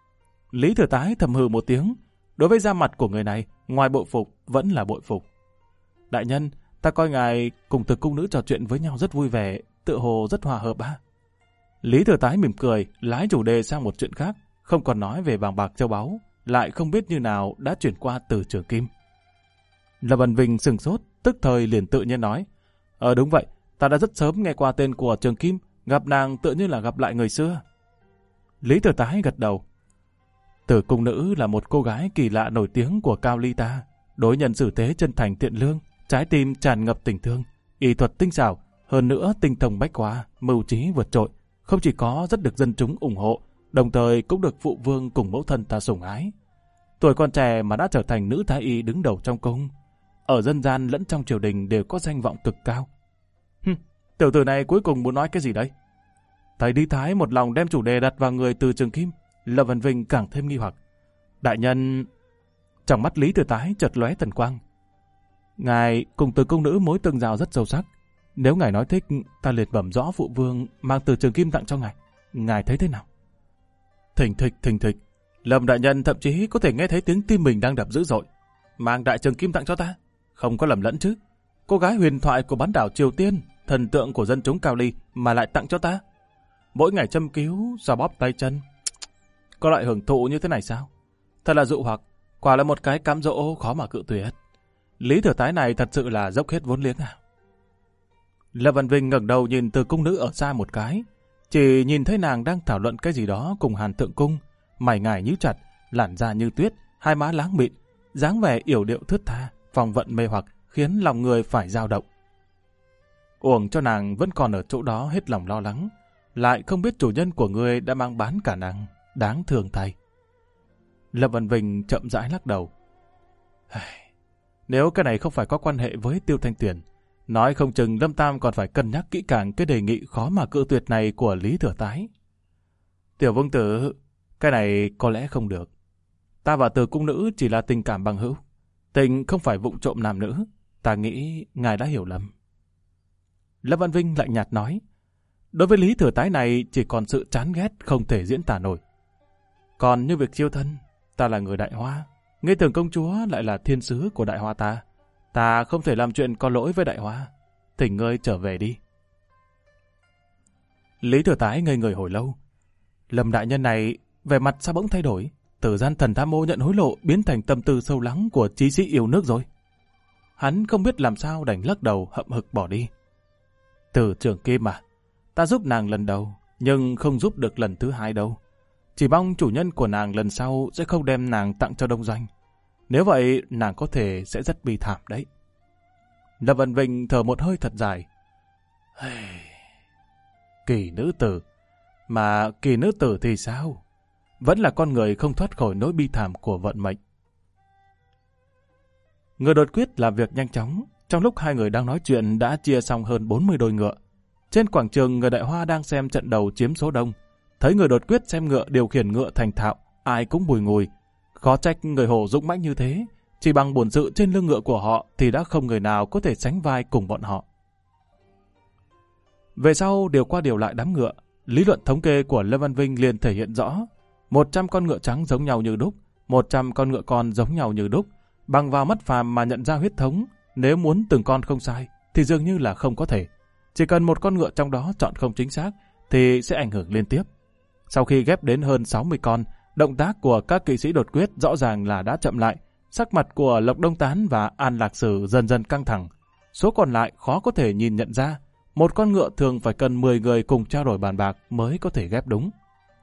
Lý Thừa Tái thầm hừ một tiếng, đối với da mặt của người này, ngoài bội phục vẫn là bội phục. Đại nhân, ta coi ngài cùng Từ cung nữ trò chuyện với nhau rất vui vẻ, tựa hồ rất hòa hợp á. Lý Thừa Tái mỉm cười, lái chủ đề sang một chuyện khác, không còn nói về vàng bạc châu báu, lại không biết như nào đã chuyển qua từ Trường Kim. Lâm Vân Vinh sừng sốt, tức thời liền tự nhiên nói, đúng vậy, ta đã rất sớm nghe qua tên của Trường Kim, gặp nàng tựa như là gặp lại người xưa. Lý Thừa Tái gật đầu. Từ cung nữ là một cô gái kỳ lạ nổi tiếng của Cao Ly ta, đối nhân xử thế chân thành thiện lương, trái tim tràn ngập tình thương, y thuật tinh xảo, hơn nữa tinh thông bách khoa, mưu trí vượt trội, không chỉ có rất được dân chúng ủng hộ, đồng thời cũng được phụ vương cùng mẫu thân ta sủng ái. Tuổi còn trẻ mà đã trở thành nữ thái y đứng đầu trong cung, ở dân gian lẫn trong triều đình đều có danh vọng cực cao. Tiểu tử này cuối cùng muốn nói cái gì đấy? Thấy Lý Thái một lòng đem chủ đề đặt vào người Từ Trường Kim, Lâm Vân Vinh càng thêm nghi hoặc. Đại nhân... Trong mắt Lý Thừa Tái chợt lóe thần quang. Ngài cùng Từ cung nữ mối tương giao rất sâu sắc. Nếu ngài nói thích, ta liệt bẩm rõ phụ vương mang Từ Trường Kim tặng cho ngài. Ngài thấy thế nào? Thình thịch. Lâm đại nhân thậm chí có thể nghe thấy tiếng tim mình đang đập dữ dội. Mang Đại Trường Kim tặng cho ta? Không có lầm lẫn chứ? Cô gái huyền thoại của bán đảo Triều Tiên, thần tượng của dân chúng Cao Ly mà lại tặng cho ta? Mỗi ngày châm cứu, xoa bóp tay chân. Có loại hưởng thụ như thế này sao? Thật là dụ hoặc, quả là một cái cám dỗ khó mà cự tuyệt. Lý Thừa Tái này thật sự là dốc hết vốn liếng à? Lâm Văn Vinh ngẩng đầu nhìn Từ cung nữ ở xa một cái, chỉ nhìn thấy nàng đang thảo luận cái gì đó cùng Hàn Thượng Cung, mày ngài nhíu chặt, làn da như tuyết, hai má láng mịn, dáng vẻ yểu điệu thướt tha, phong vận mê hoặc, khiến lòng người phải dao động. Uổng cho nàng vẫn còn ở chỗ đó hết lòng lo lắng, lại không biết chủ nhân của người đã mang bán cả nàng, đáng thương thay. Lâm Văn Vinh chậm rãi lắc đầu. Nếu cái này không phải có quan hệ với Tiêu Thanh Tuyền, nói không chừng Lâm Tam còn phải cân nhắc kỹ càng cái đề nghị khó mà cự tuyệt này của Lý Thừa Tái. Tiểu vương tử, cái này có lẽ không được. Ta và Từ cung nữ chỉ là tình cảm bằng hữu. Tình không phải vụng trộm nam nữ. Ta nghĩ ngài đã hiểu lầm. Lâm Văn Vinh lạnh nhạt nói. Đối với Lý Thừa Tái này chỉ còn sự chán ghét không thể diễn tả nổi. Còn như việc chiêu thân, ta là người Đại Hoa. Ngươi tưởng công chúa lại là thiên sứ của Đại Hoa ta. Ta không thể làm chuyện có lỗi với Đại Hoa. Thỉnh ngươi trở về đi. Lý Thừa Tái ngây người hồi lâu. Lâm đại nhân này vẻ mặt sao bỗng thay đổi, từ gian thần tham mô nhận hối lộ biến thành tâm tư sâu lắng của chí sĩ yêu nước rồi. Hắn không biết làm sao đành lắc đầu hậm hực bỏ đi. Từ Trường Kim à, ta giúp nàng lần đầu, nhưng không giúp được lần thứ hai đâu. Chỉ mong chủ nhân của nàng lần sau sẽ không đem nàng tặng cho Đông Doanh. Nếu vậy, nàng có thể sẽ rất bi thảm đấy. Lâm Văn Vinh thở một hơi thật dài. Kỳ nữ tử. Mà kỳ nữ tử thì sao? Vẫn là con người không thoát khỏi nỗi bi thảm của vận mệnh. Người đột quyết làm việc nhanh chóng. Trong lúc hai người đang nói chuyện đã chia xong hơn 40 đôi ngựa. Trên quảng trường, người Đại Hoa đang xem trận đầu chiếm số đông. Thấy người đột quyết xem ngựa điều khiển ngựa thành thạo, ai cũng bùi ngùi. Khó trách người Hồ dũng mãnh như thế. Chỉ bằng bổn sự trên lưng ngựa của họ thì đã không người nào có thể sánh vai cùng bọn họ. Về sau điều qua điều lại đám ngựa, lý luận thống kê của Lâm Văn Vinh liền thể hiện rõ. 100 con ngựa trắng giống nhau như đúc, 100 con ngựa con giống nhau như đúc. Bằng vào mắt phàm mà nhận ra huyết thống, nếu muốn từng con không sai thì dường như là không có thể. Chỉ cần một con ngựa trong đó chọn không chính xác thì sẽ ảnh hưởng liên tiếp. Sau khi ghép đến hơn 60 con, động tác của các kỵ sĩ đột quyết rõ ràng là đã chậm lại. Sắc mặt của Lộc Đông Tán và An Lạc Sử dần dần căng thẳng. Số còn lại khó có thể nhìn nhận ra. Một con ngựa thường phải cần 10 người cùng trao đổi bàn bạc mới có thể ghép đúng.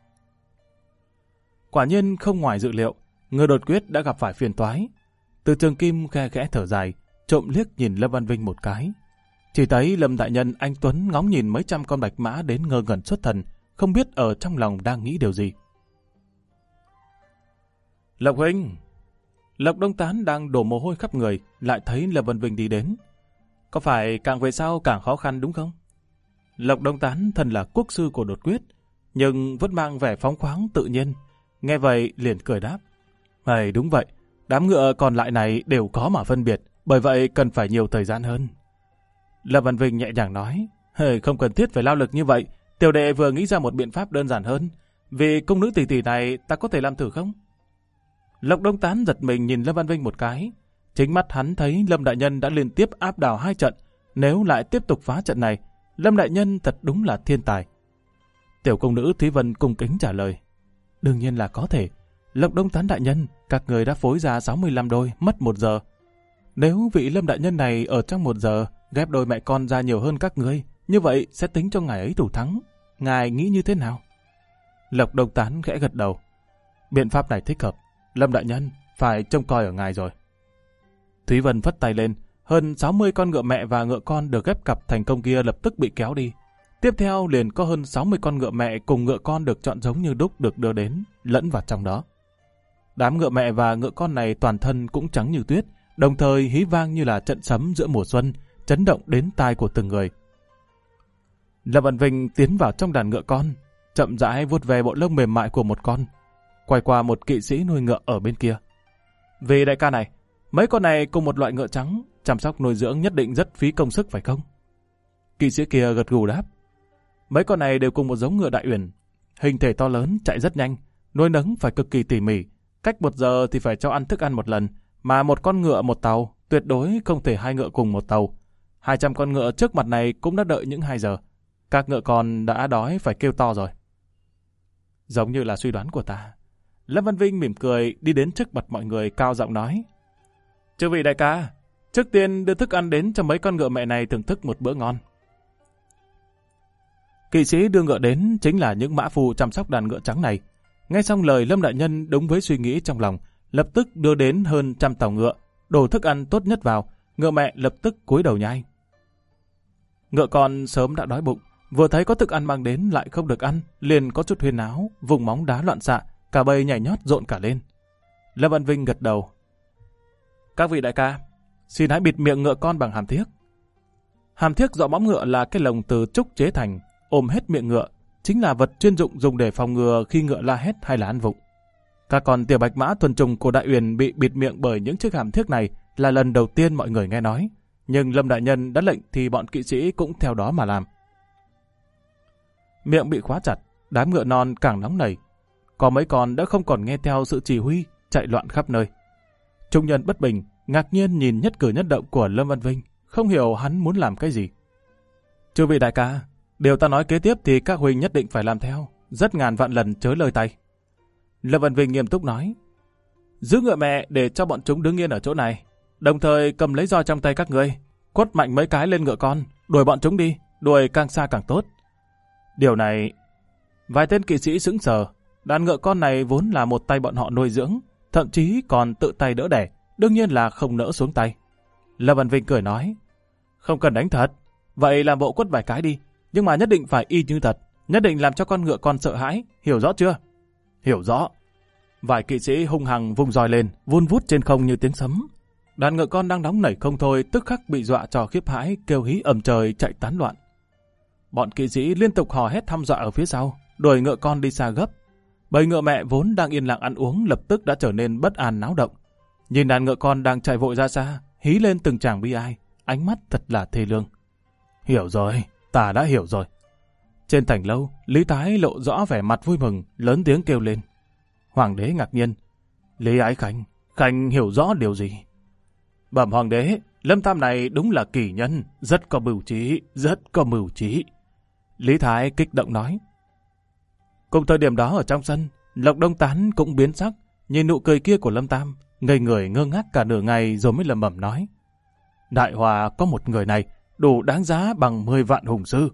Quả nhiên không ngoài dự liệu, người đột quyết đã gặp phải phiền toái. Từ Trường Kim khe khẽ thở dài, trộm liếc nhìn Lâm Văn Vinh một cái. Chỉ thấy Lâm đại nhân anh tuấn ngóng nhìn mấy trăm con bạch mã đến ngơ ngẩn xuất thần, không biết ở trong lòng đang nghĩ điều gì. Lộc huynh! Lộc Đông Tán đang đổ mồ hôi khắp người, lại thấy Lâm Vân Vinh đi đến. Có phải càng về sau càng khó khăn đúng không? Lộc Đông Tán thân là quốc sư của đột quyết, nhưng vẫn mang vẻ phóng khoáng tự nhiên. Nghe vậy liền cười đáp. Đúng vậy, đám ngựa còn lại này đều có mà phân biệt, bởi vậy cần phải nhiều thời gian hơn. Lâm Văn Vinh nhẹ nhàng nói, không cần thiết phải lao lực như vậy, tiểu đệ vừa nghĩ ra một biện pháp đơn giản hơn. Vì cung nữ tỷ tỷ này ta có thể làm thử không? Lộc Đông Tán giật mình nhìn Lâm Văn Vinh một cái. Chính mắt hắn thấy Lâm Đại Nhân đã liên tiếp áp đảo 2 trận. Nếu lại tiếp tục phá trận này, Lâm Đại Nhân thật đúng là thiên tài. Tiểu công nữ Thúy Vân cung kính trả lời. Đương nhiên là có thể. Lộc Đông Tán đại nhân, các người đã phối ra 65 đôi, mất 1 giờ. Nếu vị Lâm Đại Nhân này ở trong 1 giờ ghép đôi mẹ con ra nhiều hơn các ngươi, như vậy sẽ tính cho ngài ấy thủ thắng. Ngài nghĩ như thế nào? Lộc Đông Tán khẽ gật đầu. Biện pháp này thích hợp. Lâm Đại Nhân phải trông coi ở ngài rồi. Thúy Vân phất tay lên, hơn 60 con ngựa mẹ và ngựa con được ghép cặp thành công kia lập tức bị kéo đi. Tiếp theo liền có hơn 60 con ngựa mẹ cùng ngựa con được chọn giống như đúc được đưa đến, lẫn vào trong đó. Đám ngựa mẹ và ngựa con này toàn thân cũng trắng như tuyết, đồng thời hí vang như là trận sấm giữa mùa xuân, chấn động đến tai của từng người. Lâm Văn Vinh tiến vào trong đàn ngựa con, chậm rãi vuốt về bộ lông mềm mại của một con, quay qua một kỵ sĩ nuôi ngựa ở bên kia. Vì đại ca này, mấy con này cùng một loại ngựa trắng, chăm sóc nuôi dưỡng nhất định rất phí công sức phải không? Kỵ sĩ kia gật gù đáp. Mấy con này đều cùng một giống ngựa Đại Uyển, hình thể to lớn, chạy rất nhanh, nuôi nấng phải cực kỳ tỉ mỉ, cách 1 giờ thì phải cho ăn thức ăn 1 lần, mà một con ngựa một tàu, tuyệt đối không thể 2 ngựa cùng một tàu. 200 con ngựa trước mặt này cũng đã đợi những 2 giờ. Các ngựa con đã đói phải kêu to rồi. Giống như là suy đoán của ta. Lâm Văn Vinh mỉm cười đi đến trước mặt mọi người cao giọng nói. Chư vị đại ca, trước tiên đưa thức ăn đến cho mấy con ngựa mẹ này thưởng thức một bữa ngon. Kỵ sĩ đưa ngựa đến chính là những mã phu chăm sóc đàn ngựa trắng này. Nghe xong lời Lâm Đại Nhân đúng với suy nghĩ trong lòng, lập tức đưa đến hơn 100 tàu ngựa, đổ thức ăn tốt nhất vào, ngựa mẹ lập tức cúi đầu nhai. Ngựa con sớm đã đói bụng, vừa thấy có thức ăn mang đến lại không được ăn, liền có chút huyên náo, vùng móng đá loạn xạ, cả bầy nhảy nhót rộn cả lên. Lâm Văn Vinh gật đầu. Các vị đại ca, xin hãy bịt miệng ngựa con bằng hàm thiếc. Hàm thiếc dọ mõm ngựa là cái lồng từ trúc chế thành, ôm hết miệng ngựa, chính là vật chuyên dụng dùng để phòng ngừa khi ngựa la hét hay là ăn vụng. Các con tiểu bạch mã thuần trùng của Đại Uyển bị bịt miệng bởi những chiếc hàm thiếc này là lần đầu tiên mọi người nghe nói, nhưng Lâm Đại Nhân đã lệnh thì bọn kỵ sĩ cũng theo đó mà làm. Miệng bị khóa chặt, đám ngựa non càng nóng nảy. Có mấy con đã không còn nghe theo sự chỉ huy, chạy loạn khắp nơi. Trung nhân bất bình, ngạc nhiên nhìn nhất cử nhất động của Lâm Văn Vinh, không hiểu hắn muốn làm cái gì. Chư vị đại ca, điều ta nói kế tiếp thì các huynh nhất định phải làm theo, rất ngàn vạn lần chớ lời tay. Lâm Văn Vinh nghiêm túc nói. Giữ ngựa mẹ để cho bọn chúng đứng yên ở chỗ này, đồng thời cầm lấy roi trong tay các ngươi, quất mạnh mấy cái lên ngựa con, đuổi bọn chúng đi, đuổi càng xa càng tốt. Điều này, vài tên kỵ sĩ sững sờ, đàn ngựa con này vốn là một tay bọn họ nuôi dưỡng, thậm chí còn tự tay đỡ đẻ, đương nhiên là không nỡ xuống tay. Lâm Văn Vinh cười nói, không cần đánh thật, vậy làm bộ quất vài cái đi, nhưng mà nhất định phải y như thật, nhất định làm cho con ngựa con sợ hãi, hiểu rõ chưa? Hiểu rõ. Vài kỵ sĩ hung hăng vung roi lên, vun vút trên không như tiếng sấm. Đàn ngựa con đang nóng nảy không thôi, tức khắc bị dọa cho khiếp hãi, kêu hí ầm trời chạy tán loạn. Bọn kỵ sĩ liên tục hò hét thăm dọa ở phía sau, đuổi ngựa con đi xa gấp. Bầy ngựa mẹ vốn đang yên lặng ăn uống lập tức đã trở nên bất an náo động. Nhìn đàn ngựa con đang chạy vội ra xa, hí lên từng tràng bi ai, ánh mắt thật là thê lương. Hiểu rồi, ta đã hiểu rồi. Trên thành lâu, Lý Thái lộ rõ vẻ mặt vui mừng, lớn tiếng kêu lên. Hoàng đế ngạc nhiên. Lý Ái Khanh, Khanh hiểu rõ điều gì? Bẩm hoàng đế, Lâm Tam này đúng là kỳ nhân, rất có mưu trí, rất có mưu trí. Lý Thái kích động nói. Cùng thời điểm đó ở trong sân, Lộc Đông Tán cũng biến sắc, nhìn nụ cười kia của Lâm Tam, ngây người ngơ ngác cả nửa ngày rồi mới lẩm bẩm nói. Đại Hòa có một người này, đủ đáng giá bằng 10 vạn hùng sư.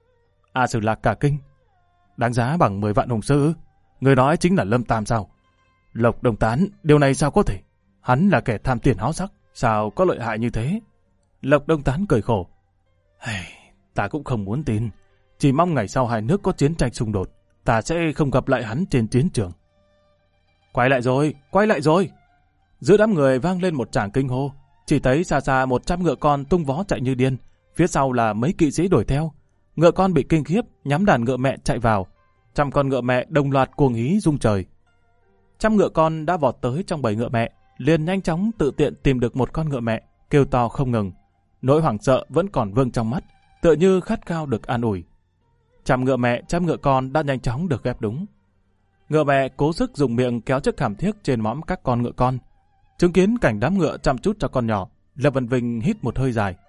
A Sử Lạc cả kinh. Đáng giá bằng 10 vạn hùng sư? Người nói chính là Lâm Tam sao? Lộc Đông Tán, điều này sao có thể? Hắn là kẻ tham tiền háo sắc, sao có lợi hại như thế? Lộc Đông Tán cười khổ. Ta cũng không muốn tin. Chỉ mong ngày sau hai nước có chiến tranh xung đột, ta sẽ không gặp lại hắn trên chiến trường. Quay lại rồi, quay lại rồi! Giữa đám người vang lên một tràng kinh hô. Chỉ thấy xa xa 100 ngựa con tung vó chạy như điên, phía sau là mấy kỵ sĩ đuổi theo. Ngựa con bị kinh khiếp, nhắm đàn ngựa mẹ chạy vào. 100 con ngựa mẹ đồng loạt cuồng hí rung trời. 100 ngựa con đã vọt tới trong bầy ngựa mẹ, liền nhanh chóng tự tiện tìm được một con ngựa mẹ, kêu to không ngừng. Nỗi hoảng sợ vẫn còn vương trong mắt, tựa như khát khao được an ủi. 100 ngựa mẹ, 100 ngựa con đã nhanh chóng được ghép đúng. Ngựa mẹ cố sức dùng miệng kéo chiếc hàm thiếc trên mõm các con ngựa con. Chứng kiến cảnh đám ngựa chăm chút cho con nhỏ, Lâm Vân Vinh hít một hơi dài.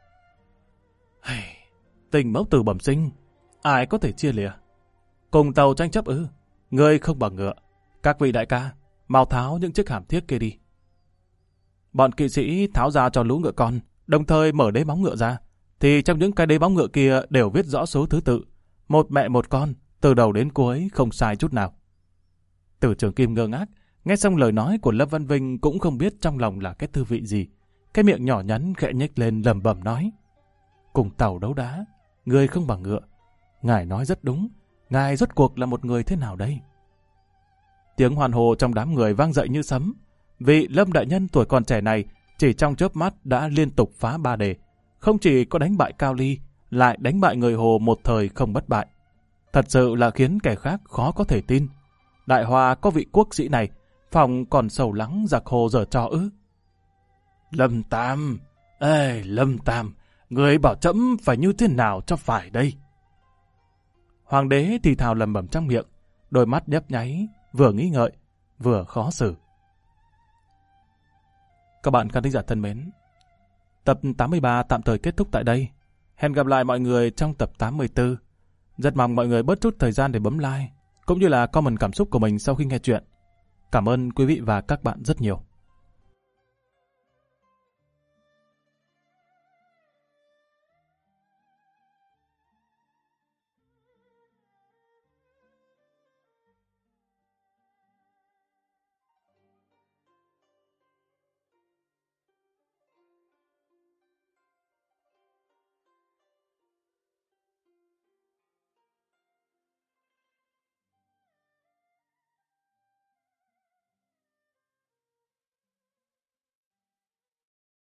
Tình mẫu tử bẩm sinh, ai có thể chia lìa? Cùng tàu tranh chấp ư? Ngươi không bằng ngựa. Các vị đại ca, mau tháo những chiếc hàm thiếc kia đi. Bọn kỵ sĩ tháo ra cho lũ ngựa con, đồng thời mở đế bóng ngựa ra. Thì trong những cái đế bóng ngựa kia đều viết rõ số thứ tự. Một mẹ một con, từ đầu đến cuối không sai chút nào. Từ Trường Kim ngơ ngác, nghe xong lời nói của Lâm Văn Vinh cũng không biết trong lòng là cái tư vị gì. Cái miệng nhỏ nhắn khẽ nhếch lên lẩm bẩm nói. Cùng tàu đấu đá, người không bằng ngựa. Ngài nói rất đúng, ngài rốt cuộc là một người thế nào đây? Tiếng hoan hô trong đám người vang dậy như sấm. Vị Lâm đại nhân tuổi còn trẻ này chỉ trong chớp mắt đã liên tục phá 3 đề. Không chỉ có đánh bại Cao Ly, lại đánh bại người Hồ một thời không bất bại. Thật sự là khiến kẻ khác khó có thể tin. Đại Hoa có vị quốc sĩ này, phòng còn sầu lắng giặc Hồ giở trò ư? Lâm Tam, Lâm Tam, người bảo trẫm phải như thế nào cho phải đây? Hoàng đế thì thào lẩm bẩm trong miệng, đôi mắt nhấp nháy, vừa nghĩ ngợi, vừa khó xử. Các bạn khán thính giả thân mến, tập 83 tạm thời kết thúc tại đây. Hẹn gặp lại mọi người trong tập 84. Rất mong mọi người bớt chút thời gian để bấm like, cũng như là comment cảm xúc của mình sau khi nghe chuyện. Cảm ơn quý vị và các bạn rất nhiều.